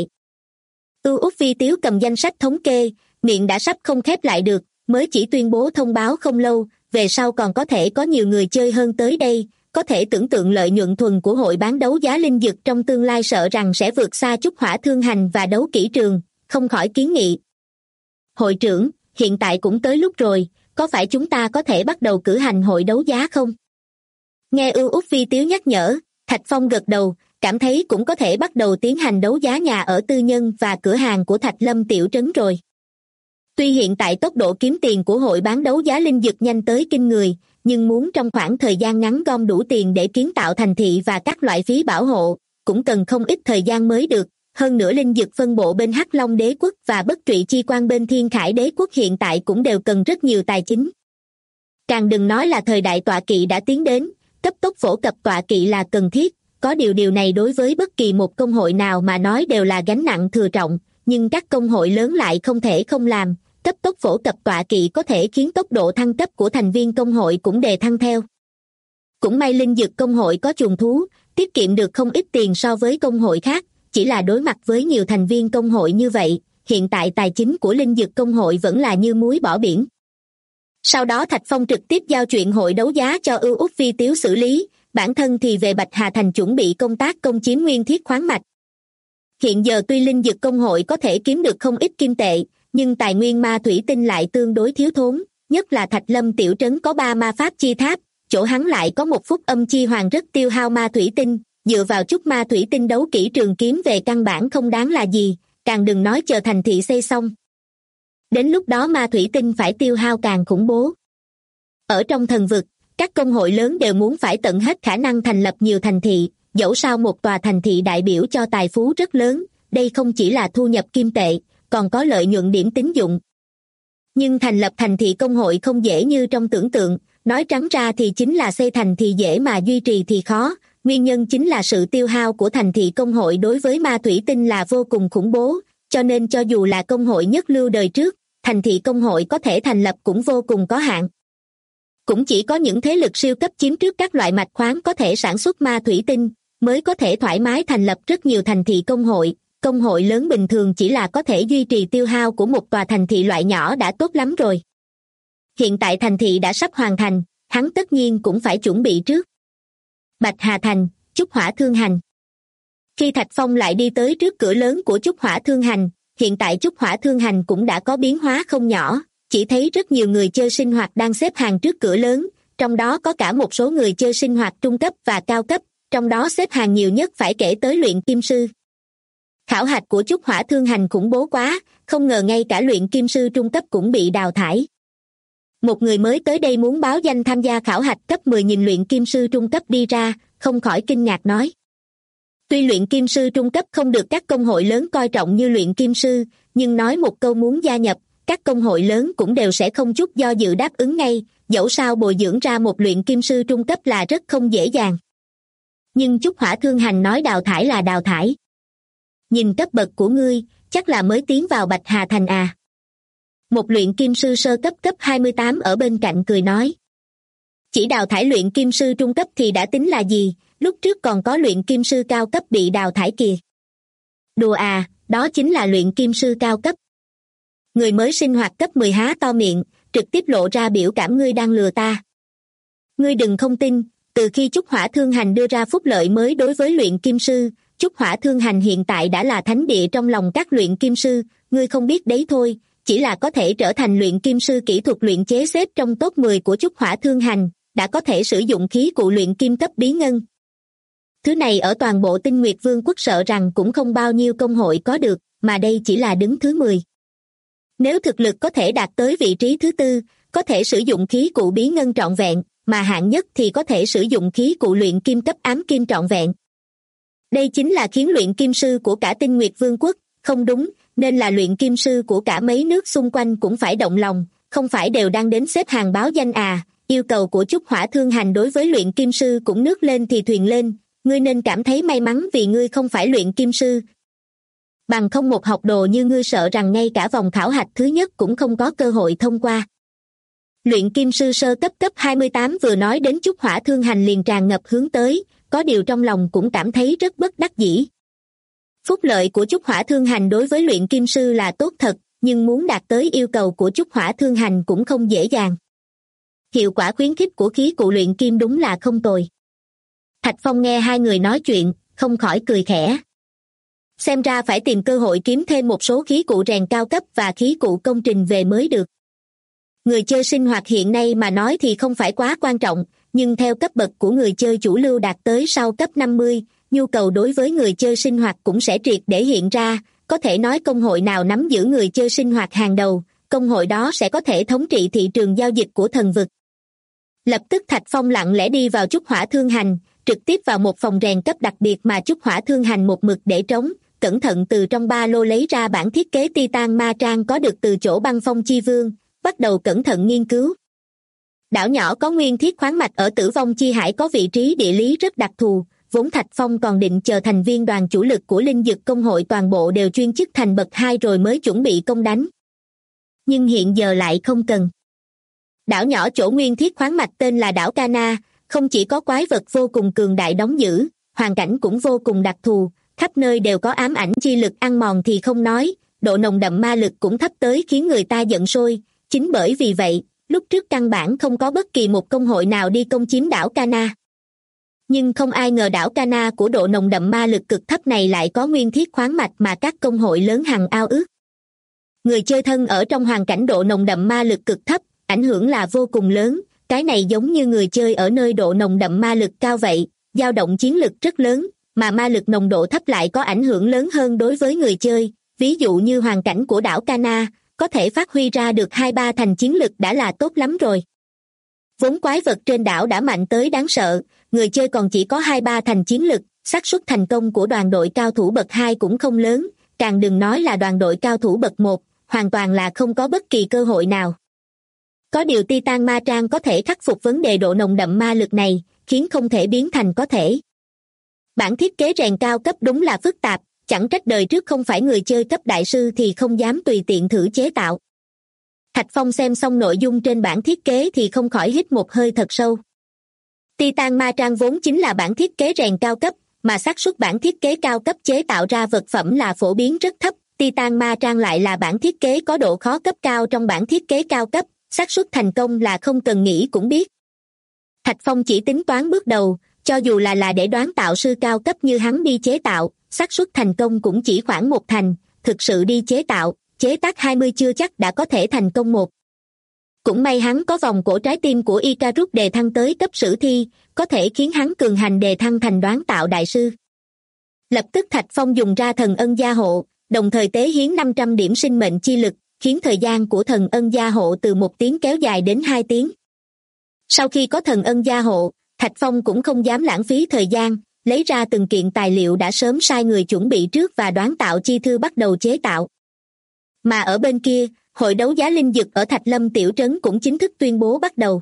[SPEAKER 2] Ưu Úc Vi Tiếu cầm danh sách thống kê, miệng đã sắp không khép lại được, mới chỉ tuyên bố thông báo không lâu, về sau còn có thể có nhiều người chơi hơn tới đây, có thể tưởng tượng lợi nhuận thuần của hội bán đấu giá linh dực trong tương lai sợ rằng sẽ vượt xa Trúc Hỏa Thương Hành và Đấu Kỹ Trường, không khỏi kiến nghị. Hội trưởng, hiện tại cũng tới lúc rồi, có phải chúng ta có thể bắt đầu cử hành hội đấu giá không? Nghe Ưu Úc Vi Tiếu nhắc nhở, Thạch Phong gật đầu, cảm thấy cũng có thể bắt đầu tiến hành đấu giá nhà ở tư nhân và cửa hàng của Thạch Lâm Tiểu Trấn rồi. Tuy hiện tại tốc độ kiếm tiền của hội bán đấu giá linh dực nhanh tới kinh người, nhưng muốn trong khoảng thời gian ngắn gom đủ tiền để kiến tạo thành thị và các loại phí bảo hộ, cũng cần không ít thời gian mới được. Hơn nữa linh dực phân bộ bên Hắc Long Đế Quốc và Bất Trụy Chi Quan bên Thiên Khải Đế Quốc hiện tại cũng đều cần rất nhiều tài chính. Càng đừng nói là thời đại tọa kỵ đã tiến đến, cấp tốc phổ cập tọa kỵ là cần thiết, có điều này đối với bất kỳ một công hội nào mà nói đều là gánh nặng thừa trọng, nhưng các công hội lớn lại không thể không làm, cấp tốc phổ cập tọa kỵ có thể khiến tốc độ thăng cấp của thành viên công hội cũng đề thăng theo. Cũng may linh dực công hội có chuồng thú, tiết kiệm được không ít tiền so với công hội khác, chỉ là đối mặt với nhiều thành viên công hội như vậy, hiện tại tài chính của linh dực công hội vẫn là như muối bỏ biển. Sau đó Thạch Phong trực tiếp giao chuyện hội đấu giá cho Ưu Úc Vi Tiếu xử lý, bản thân thì về Bạch Hà Thành chuẩn bị công tác công chiếm nguyên thiết khoáng mạch. Hiện giờ tuy linh dực công hội có thể kiếm được không ít kim tệ, nhưng tài nguyên ma thủy tinh lại tương đối thiếu thốn, nhất là Thạch Lâm Tiểu Trấn có 3 ma pháp chi tháp, chỗ hắn lại có một phúc âm chi hoàng rất tiêu hao ma thủy tinh, dựa vào chút ma thủy tinh đấu kỹ trường kiếm về căn bản không đáng là gì, càng đừng nói chờ thành thị xây xong. Đến lúc đó ma thủy tinh phải tiêu hao càng khủng bố. Ở trong thần vực, các công hội lớn đều muốn phải tận hết khả năng thành lập nhiều thành thị, dẫu sao một tòa thành thị đại biểu cho tài phú rất lớn, đây không chỉ là thu nhập kim tệ, còn có lợi nhuận điểm tín dụng. Nhưng thành lập thành thị công hội không dễ như trong tưởng tượng, nói trắng ra thì chính là xây thành thị dễ mà duy trì thì khó, nguyên nhân chính là sự tiêu hao của thành thị công hội đối với ma thủy tinh là vô cùng khủng bố, cho nên cho dù là công hội nhất lưu đời trước, thành thị công hội có thể thành lập cũng vô cùng có hạn. Cũng chỉ có những thế lực siêu cấp chiếm trước các loại mạch khoáng có thể sản xuất ma thủy tinh, mới có thể thoải mái thành lập rất nhiều thành thị công hội lớn bình thường chỉ là có thể duy trì tiêu hao của một tòa thành thị loại nhỏ đã tốt lắm rồi. Hiện tại thành thị đã sắp hoàn thành, hắn tất nhiên cũng phải chuẩn bị trước. Bạch Hà Thành, Trúc Hỏa Thương Hành. Khi Thạch Phong lại đi tới trước cửa lớn của Trúc Hỏa Thương Hành, hiện tại Trúc Hỏa Thương Hành cũng đã có biến hóa không nhỏ, chỉ thấy rất nhiều người chơi sinh hoạt đang xếp hàng trước cửa lớn, trong đó có cả một số người chơi sinh hoạt trung cấp và cao cấp, trong đó xếp hàng nhiều nhất phải kể tới luyện kim sư. Khảo hạch của Trúc Hỏa Thương Hành khủng bố quá, không ngờ ngay cả luyện kim sư trung cấp cũng bị đào thải. Một người mới tới đây muốn báo danh tham gia khảo hạch cấp 10 nhìn luyện kim sư trung cấp đi ra, không khỏi kinh ngạc nói. Tuy luyện kim sư trung cấp không được các công hội lớn coi trọng như luyện kim sư, nhưng nói một câu muốn gia nhập, các công hội lớn cũng đều sẽ không chút do dự đáp ứng ngay, dẫu sao bồi dưỡng ra một luyện kim sư trung cấp là rất không dễ dàng. Nhưng Trúc Hỏa Thương Hành nói đào thải là đào thải. Nhìn cấp bậc của ngươi, chắc là mới tiến vào Bạch Hà Thành à. Một luyện kim sư sơ cấp cấp 28 ở bên cạnh cười nói. Chỉ đào thải luyện kim sư trung cấp thì đã tính là gì, lúc trước còn có luyện kim sư cao cấp bị đào thải kìa. Đùa à, đó chính là luyện kim sư cao cấp. Người mới sinh hoạt cấp 10 há to miệng, trực tiếp lộ ra biểu cảm ngươi đang lừa ta. Ngươi đừng không tin, từ khi Chúc Hỏa Thương Hành đưa ra phúc lợi mới đối với luyện kim sư, Chúc Hỏa Thương Hành hiện tại đã là thánh địa trong lòng các luyện kim sư, ngươi không biết đấy thôi, chỉ là có thể trở thành luyện kim sư kỹ thuật luyện chế xếp trong top 10 của Chúc Hỏa Thương Hành, đã có thể sử dụng khí cụ luyện kim cấp bí ngân. Thứ này ở toàn bộ Tinh Nguyệt Vương quốc sợ rằng cũng không bao nhiêu công hội có được, mà đây chỉ là đứng thứ 10. Nếu thực lực có thể đạt tới vị trí thứ 4, có thể sử dụng khí cụ bí ngân trọn vẹn, mà hạng nhất thì có thể sử dụng khí cụ luyện kim cấp ám kim trọn vẹn. Đây chính là khiến luyện kim sư của cả Tinh Nguyệt Vương quốc, không đúng, nên là luyện kim sư của cả mấy nước xung quanh cũng phải động lòng, không phải đều đang đến xếp hàng báo danh à. Yêu cầu của Chúc Hỏa Thương Hành đối với luyện kim sư cũng nước lên thì thuyền lên, ngươi nên cảm thấy may mắn vì ngươi không phải luyện kim sư. Bằng không một học đồ như ngươi sợ rằng ngay cả vòng khảo hạch thứ nhất cũng không có cơ hội thông qua. Luyện kim sư sơ cấp 28 vừa nói đến Chúc Hỏa Thương Hành liền tràn ngập hướng tới, có điều trong lòng cũng cảm thấy rất bất đắc dĩ. Phúc lợi của Chúc Hỏa Thương Hành đối với luyện kim sư là tốt thật, nhưng muốn đạt tới yêu cầu của Chúc Hỏa Thương Hành cũng không dễ dàng. Hiệu quả khuyến khích của khí cụ luyện kim đúng là không tồi. Thạch Phong nghe hai người nói chuyện, không khỏi cười khẽ. Xem ra phải tìm cơ hội kiếm thêm một số khí cụ rèn cao cấp và khí cụ công trình về mới được. Người chơi sinh hoạt hiện nay mà nói thì không phải quá quan trọng, nhưng theo cấp bậc của người chơi chủ lưu đạt tới sau cấp 50, nhu cầu đối với người chơi sinh hoạt cũng sẽ triệt để hiện ra, có thể nói công hội nào nắm giữ người chơi sinh hoạt hàng đầu, công hội đó sẽ có thể thống trị thị trường giao dịch của thần vực. Lập tức Thạch Phong lặng lẽ đi vào Chúc Hỏa Thương Hành, trực tiếp vào một phòng rèn cấp đặc biệt mà Chúc Hỏa Thương Hành một mực để trống, cẩn thận từ trong ba lô lấy ra bản thiết kế Titan Ma Trang có được từ chỗ Băng Phong Chi Vương, bắt đầu cẩn thận nghiên cứu. Đảo nhỏ có nguyên thiết khoáng mạch ở Tử Vong Chi Hải có vị trí địa lý rất đặc thù, vốn Thạch Phong còn định chờ thành viên đoàn chủ lực của Linh Dực công hội toàn bộ đều chuyên chức thành bậc 2 rồi mới chuẩn bị công đánh. Nhưng hiện giờ lại không cần. Đảo nhỏ chỗ nguyên thiết khoáng mạch tên là đảo Cana, không chỉ có quái vật vô cùng cường đại đóng giữ, hoàn cảnh cũng vô cùng đặc thù, khắp nơi đều có ám ảnh chi lực ăn mòn thì không nói, độ nồng đậm ma lực cũng thấp tới khiến người ta giận sôi. Chính bởi vì vậy, lúc trước căn bản không có bất kỳ một công hội nào đi công chiếm đảo Cana. Nhưng không ai ngờ đảo Cana của độ nồng đậm ma lực cực thấp này lại có nguyên thiết khoáng mạch mà các công hội lớn hằng ao ước. Người chơi thân ở trong hoàn cảnh độ nồng đậm ma lực cực thấp, ảnh hưởng là vô cùng lớn, cái này giống như người chơi ở nơi độ nồng đậm ma lực cao vậy, dao động chiến lực rất lớn, mà ma lực nồng độ thấp lại có ảnh hưởng lớn hơn đối với người chơi, ví dụ như hoàn cảnh của đảo Cana, có thể phát huy ra được 2-3 thành chiến lực đã là tốt lắm rồi. Vốn quái vật trên đảo đã mạnh tới đáng sợ, người chơi còn chỉ có 2-3 thành chiến lực, xác suất thành công của đoàn đội cao thủ bậc 2 cũng không lớn, càng đừng nói là đoàn đội cao thủ bậc 1, hoàn toàn là không có bất kỳ cơ hội nào. Có điều Titan Ma Trang có thể khắc phục vấn đề độ nồng đậm ma lực này, khiến không thể biến thành có thể. Bản thiết kế rèn cao cấp đúng là phức tạp, chẳng trách đời trước không phải người chơi cấp đại sư thì không dám tùy tiện thử chế tạo. Thạch Phong xem xong nội dung trên bản thiết kế thì không khỏi hít một hơi thật sâu. Titan Ma Trang vốn chính là bản thiết kế rèn cao cấp, mà xác suất bản thiết kế cao cấp chế tạo ra vật phẩm là phổ biến rất thấp. Titan Ma Trang lại là bản thiết kế có độ khó cấp cao trong bản thiết kế cao cấp, xác suất thành công là không cần nghĩ cũng biết. Thạch Phong chỉ tính toán bước đầu, cho dù là để đoán tạo sư cao cấp như hắn đi chế tạo, xác suất thành công cũng chỉ khoảng 1 thành, thực sự đi chế tạo, chế tác 20 chưa chắc đã có thể thành công 1. Cũng may hắn có vòng cổ trái tim của Icarus đề thăng tới cấp sử thi, có thể khiến hắn cường hành đề thăng thành đoán tạo đại sư. Lập tức Thạch Phong dùng ra thần ân gia hộ, đồng thời tế hiến 500 điểm sinh mệnh chi lực, khiến thời gian của thần ân gia hộ từ 1 tiếng kéo dài đến 2 tiếng. Sau khi có thần ân gia hộ, Thạch Phong cũng không dám lãng phí thời gian, lấy ra từng kiện tài liệu đã sớm sai người chuẩn bị trước và đoán tạo chi thư bắt đầu chế tạo. Mà ở bên kia, hội đấu giá linh dực ở Thạch Lâm tiểu trấn cũng chính thức tuyên bố bắt đầu.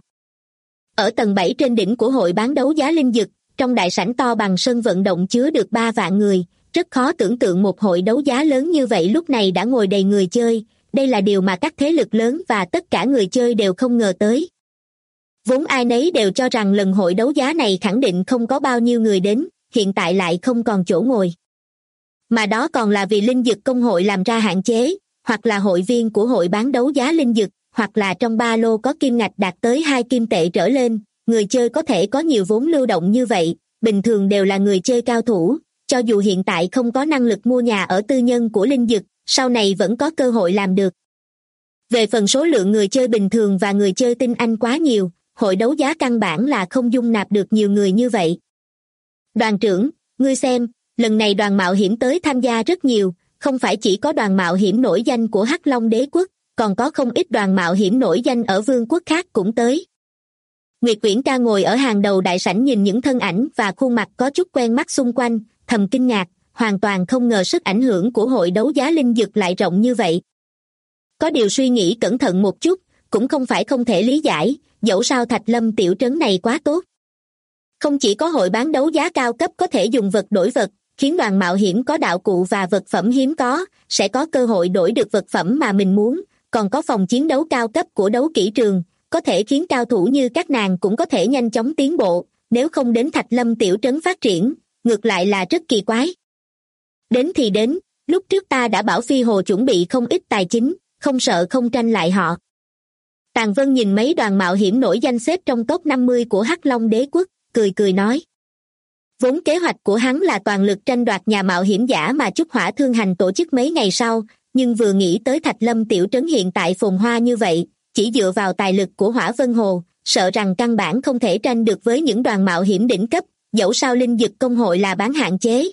[SPEAKER 2] Ở tầng 7 trên đỉnh của hội bán đấu giá linh dực, trong đại sảnh to bằng sân vận động chứa được 3 vạn người, rất khó tưởng tượng một hội đấu giá lớn như vậy lúc này đã ngồi đầy người chơi, đây là điều mà các thế lực lớn và tất cả người chơi đều không ngờ tới. Vốn ai nấy đều cho rằng lần hội đấu giá này khẳng định không có bao nhiêu người đến, hiện tại lại không còn chỗ ngồi. Mà đó còn là vì linh dực công hội làm ra hạn chế, hoặc là hội viên của hội bán đấu giá linh dực, hoặc là trong ba lô có kim ngạch đạt tới 2 kim tệ trở lên. Người chơi có thể có nhiều vốn lưu động như vậy, bình thường đều là người chơi cao thủ, cho dù hiện tại không có năng lực mua nhà ở tư nhân của Linh Dực, sau này vẫn có cơ hội làm được. Về phần số lượng người chơi bình thường và người chơi tinh anh quá nhiều, hội đấu giá căn bản là không dung nạp được nhiều người như vậy. Đoàn trưởng, ngươi xem, lần này đoàn mạo hiểm tới tham gia rất nhiều, không phải chỉ có đoàn mạo hiểm nổi danh của Hắc Long Đế quốc, còn có không ít đoàn mạo hiểm nổi danh ở vương quốc khác cũng tới. Nguyệt Viễn Ca ngồi ở hàng đầu đại sảnh nhìn những thân ảnh và khuôn mặt có chút quen mắt xung quanh, thầm kinh ngạc, hoàn toàn không ngờ sức ảnh hưởng của hội đấu giá Linh Dực lại rộng như vậy. Có điều suy nghĩ cẩn thận một chút, cũng không phải không thể lý giải, dẫu sao Thạch Lâm tiểu trấn này quá tốt. Không chỉ có hội bán đấu giá cao cấp có thể dùng vật đổi vật, khiến đoàn mạo hiểm có đạo cụ và vật phẩm hiếm có, sẽ có cơ hội đổi được vật phẩm mà mình muốn, còn có phòng chiến đấu cao cấp của đấu kỹ trường, có thể khiến cao thủ như các nàng cũng có thể nhanh chóng tiến bộ, nếu không đến Thạch Lâm tiểu trấn phát triển, ngược lại là rất kỳ quái. Đến thì đến, lúc trước ta đã bảo Phi Hồ chuẩn bị không ít tài chính, không sợ không tranh lại họ. Tàng Vân nhìn mấy đoàn mạo hiểm nổi danh xếp trong top 50 của Hắc Long Đế quốc, cười nói. Vốn kế hoạch của hắn là toàn lực tranh đoạt nhà mạo hiểm giả mà Trúc Hỏa Thương Hành tổ chức mấy ngày sau, nhưng vừa nghĩ tới Thạch Lâm tiểu trấn hiện tại phồn hoa như vậy, chỉ dựa vào tài lực của Hỏa Vân Hồ, sợ rằng căn bản không thể tranh được với những đoàn mạo hiểm đỉnh cấp, dẫu sao Linh Dực công hội là bán hạn chế.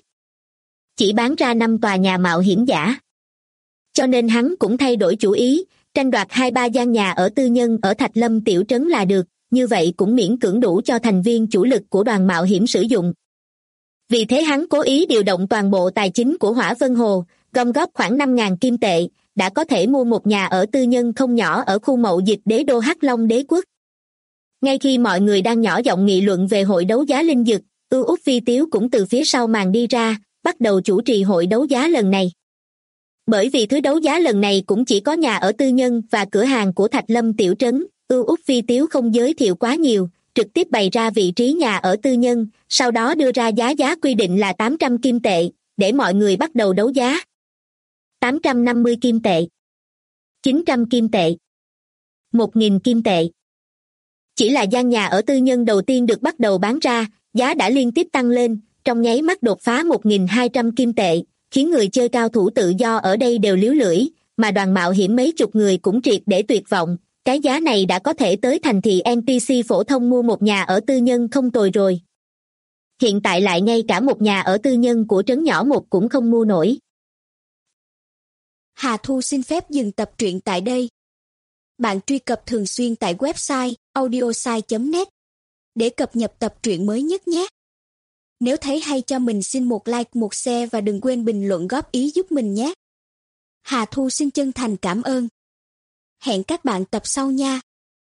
[SPEAKER 2] Chỉ bán ra 5 tòa nhà mạo hiểm giả. Cho nên hắn cũng thay đổi chủ ý, tranh đoạt 2-3 gian nhà ở tư nhân ở Thạch Lâm tiểu trấn là được, như vậy cũng miễn cưỡng đủ cho thành viên chủ lực của đoàn mạo hiểm sử dụng. Vì thế hắn cố ý điều động toàn bộ tài chính của Hỏa Vân Hồ, gom góp khoảng 5.000 kim tệ, đã có thể mua một nhà ở tư nhân không nhỏ ở khu mậu dịch đế đô Hắc Long Đế quốc. Ngay khi mọi người đang nhỏ giọng nghị luận về hội đấu giá Linh Dực, Ưu Úc Phi Tiếu cũng từ phía sau màn đi ra, bắt đầu chủ trì hội đấu giá lần này. Bởi vì thứ đấu giá lần này cũng chỉ có nhà ở tư nhân và cửa hàng của Thạch Lâm tiểu trấn, Ưu Úc Phi Tiếu không giới thiệu quá nhiều, trực tiếp bày ra vị trí nhà ở tư nhân, sau đó đưa ra giá quy định là 800 kim tệ, để mọi người bắt đầu đấu giá. 850 kim tệ, 900 kim tệ, 1.000 kim tệ. Chỉ là gian nhà ở tư nhân đầu tiên được bắt đầu bán ra, giá đã liên tiếp tăng lên, trong nháy mắt đột phá 1.200 kim tệ, khiến người chơi cao thủ tự do ở đây đều líu lưỡi, mà đoàn mạo hiểm mấy chục người cũng triệt để tuyệt vọng. Cái giá này đã có thể tới thành thị NPC phổ thông mua một nhà ở tư nhân không tồi rồi. Hiện tại lại ngay cả một nhà ở tư nhân của trấn nhỏ một cũng không mua nổi.
[SPEAKER 3] Hà Thu xin phép dừng tập truyện tại đây. Bạn truy cập thường xuyên tại website audiosai.net để cập nhật tập truyện mới nhất nhé. Nếu thấy hay cho mình xin một like, một share và đừng quên bình luận góp ý giúp mình nhé. Hà Thu xin chân thành cảm ơn. Hẹn các bạn tập sau nha.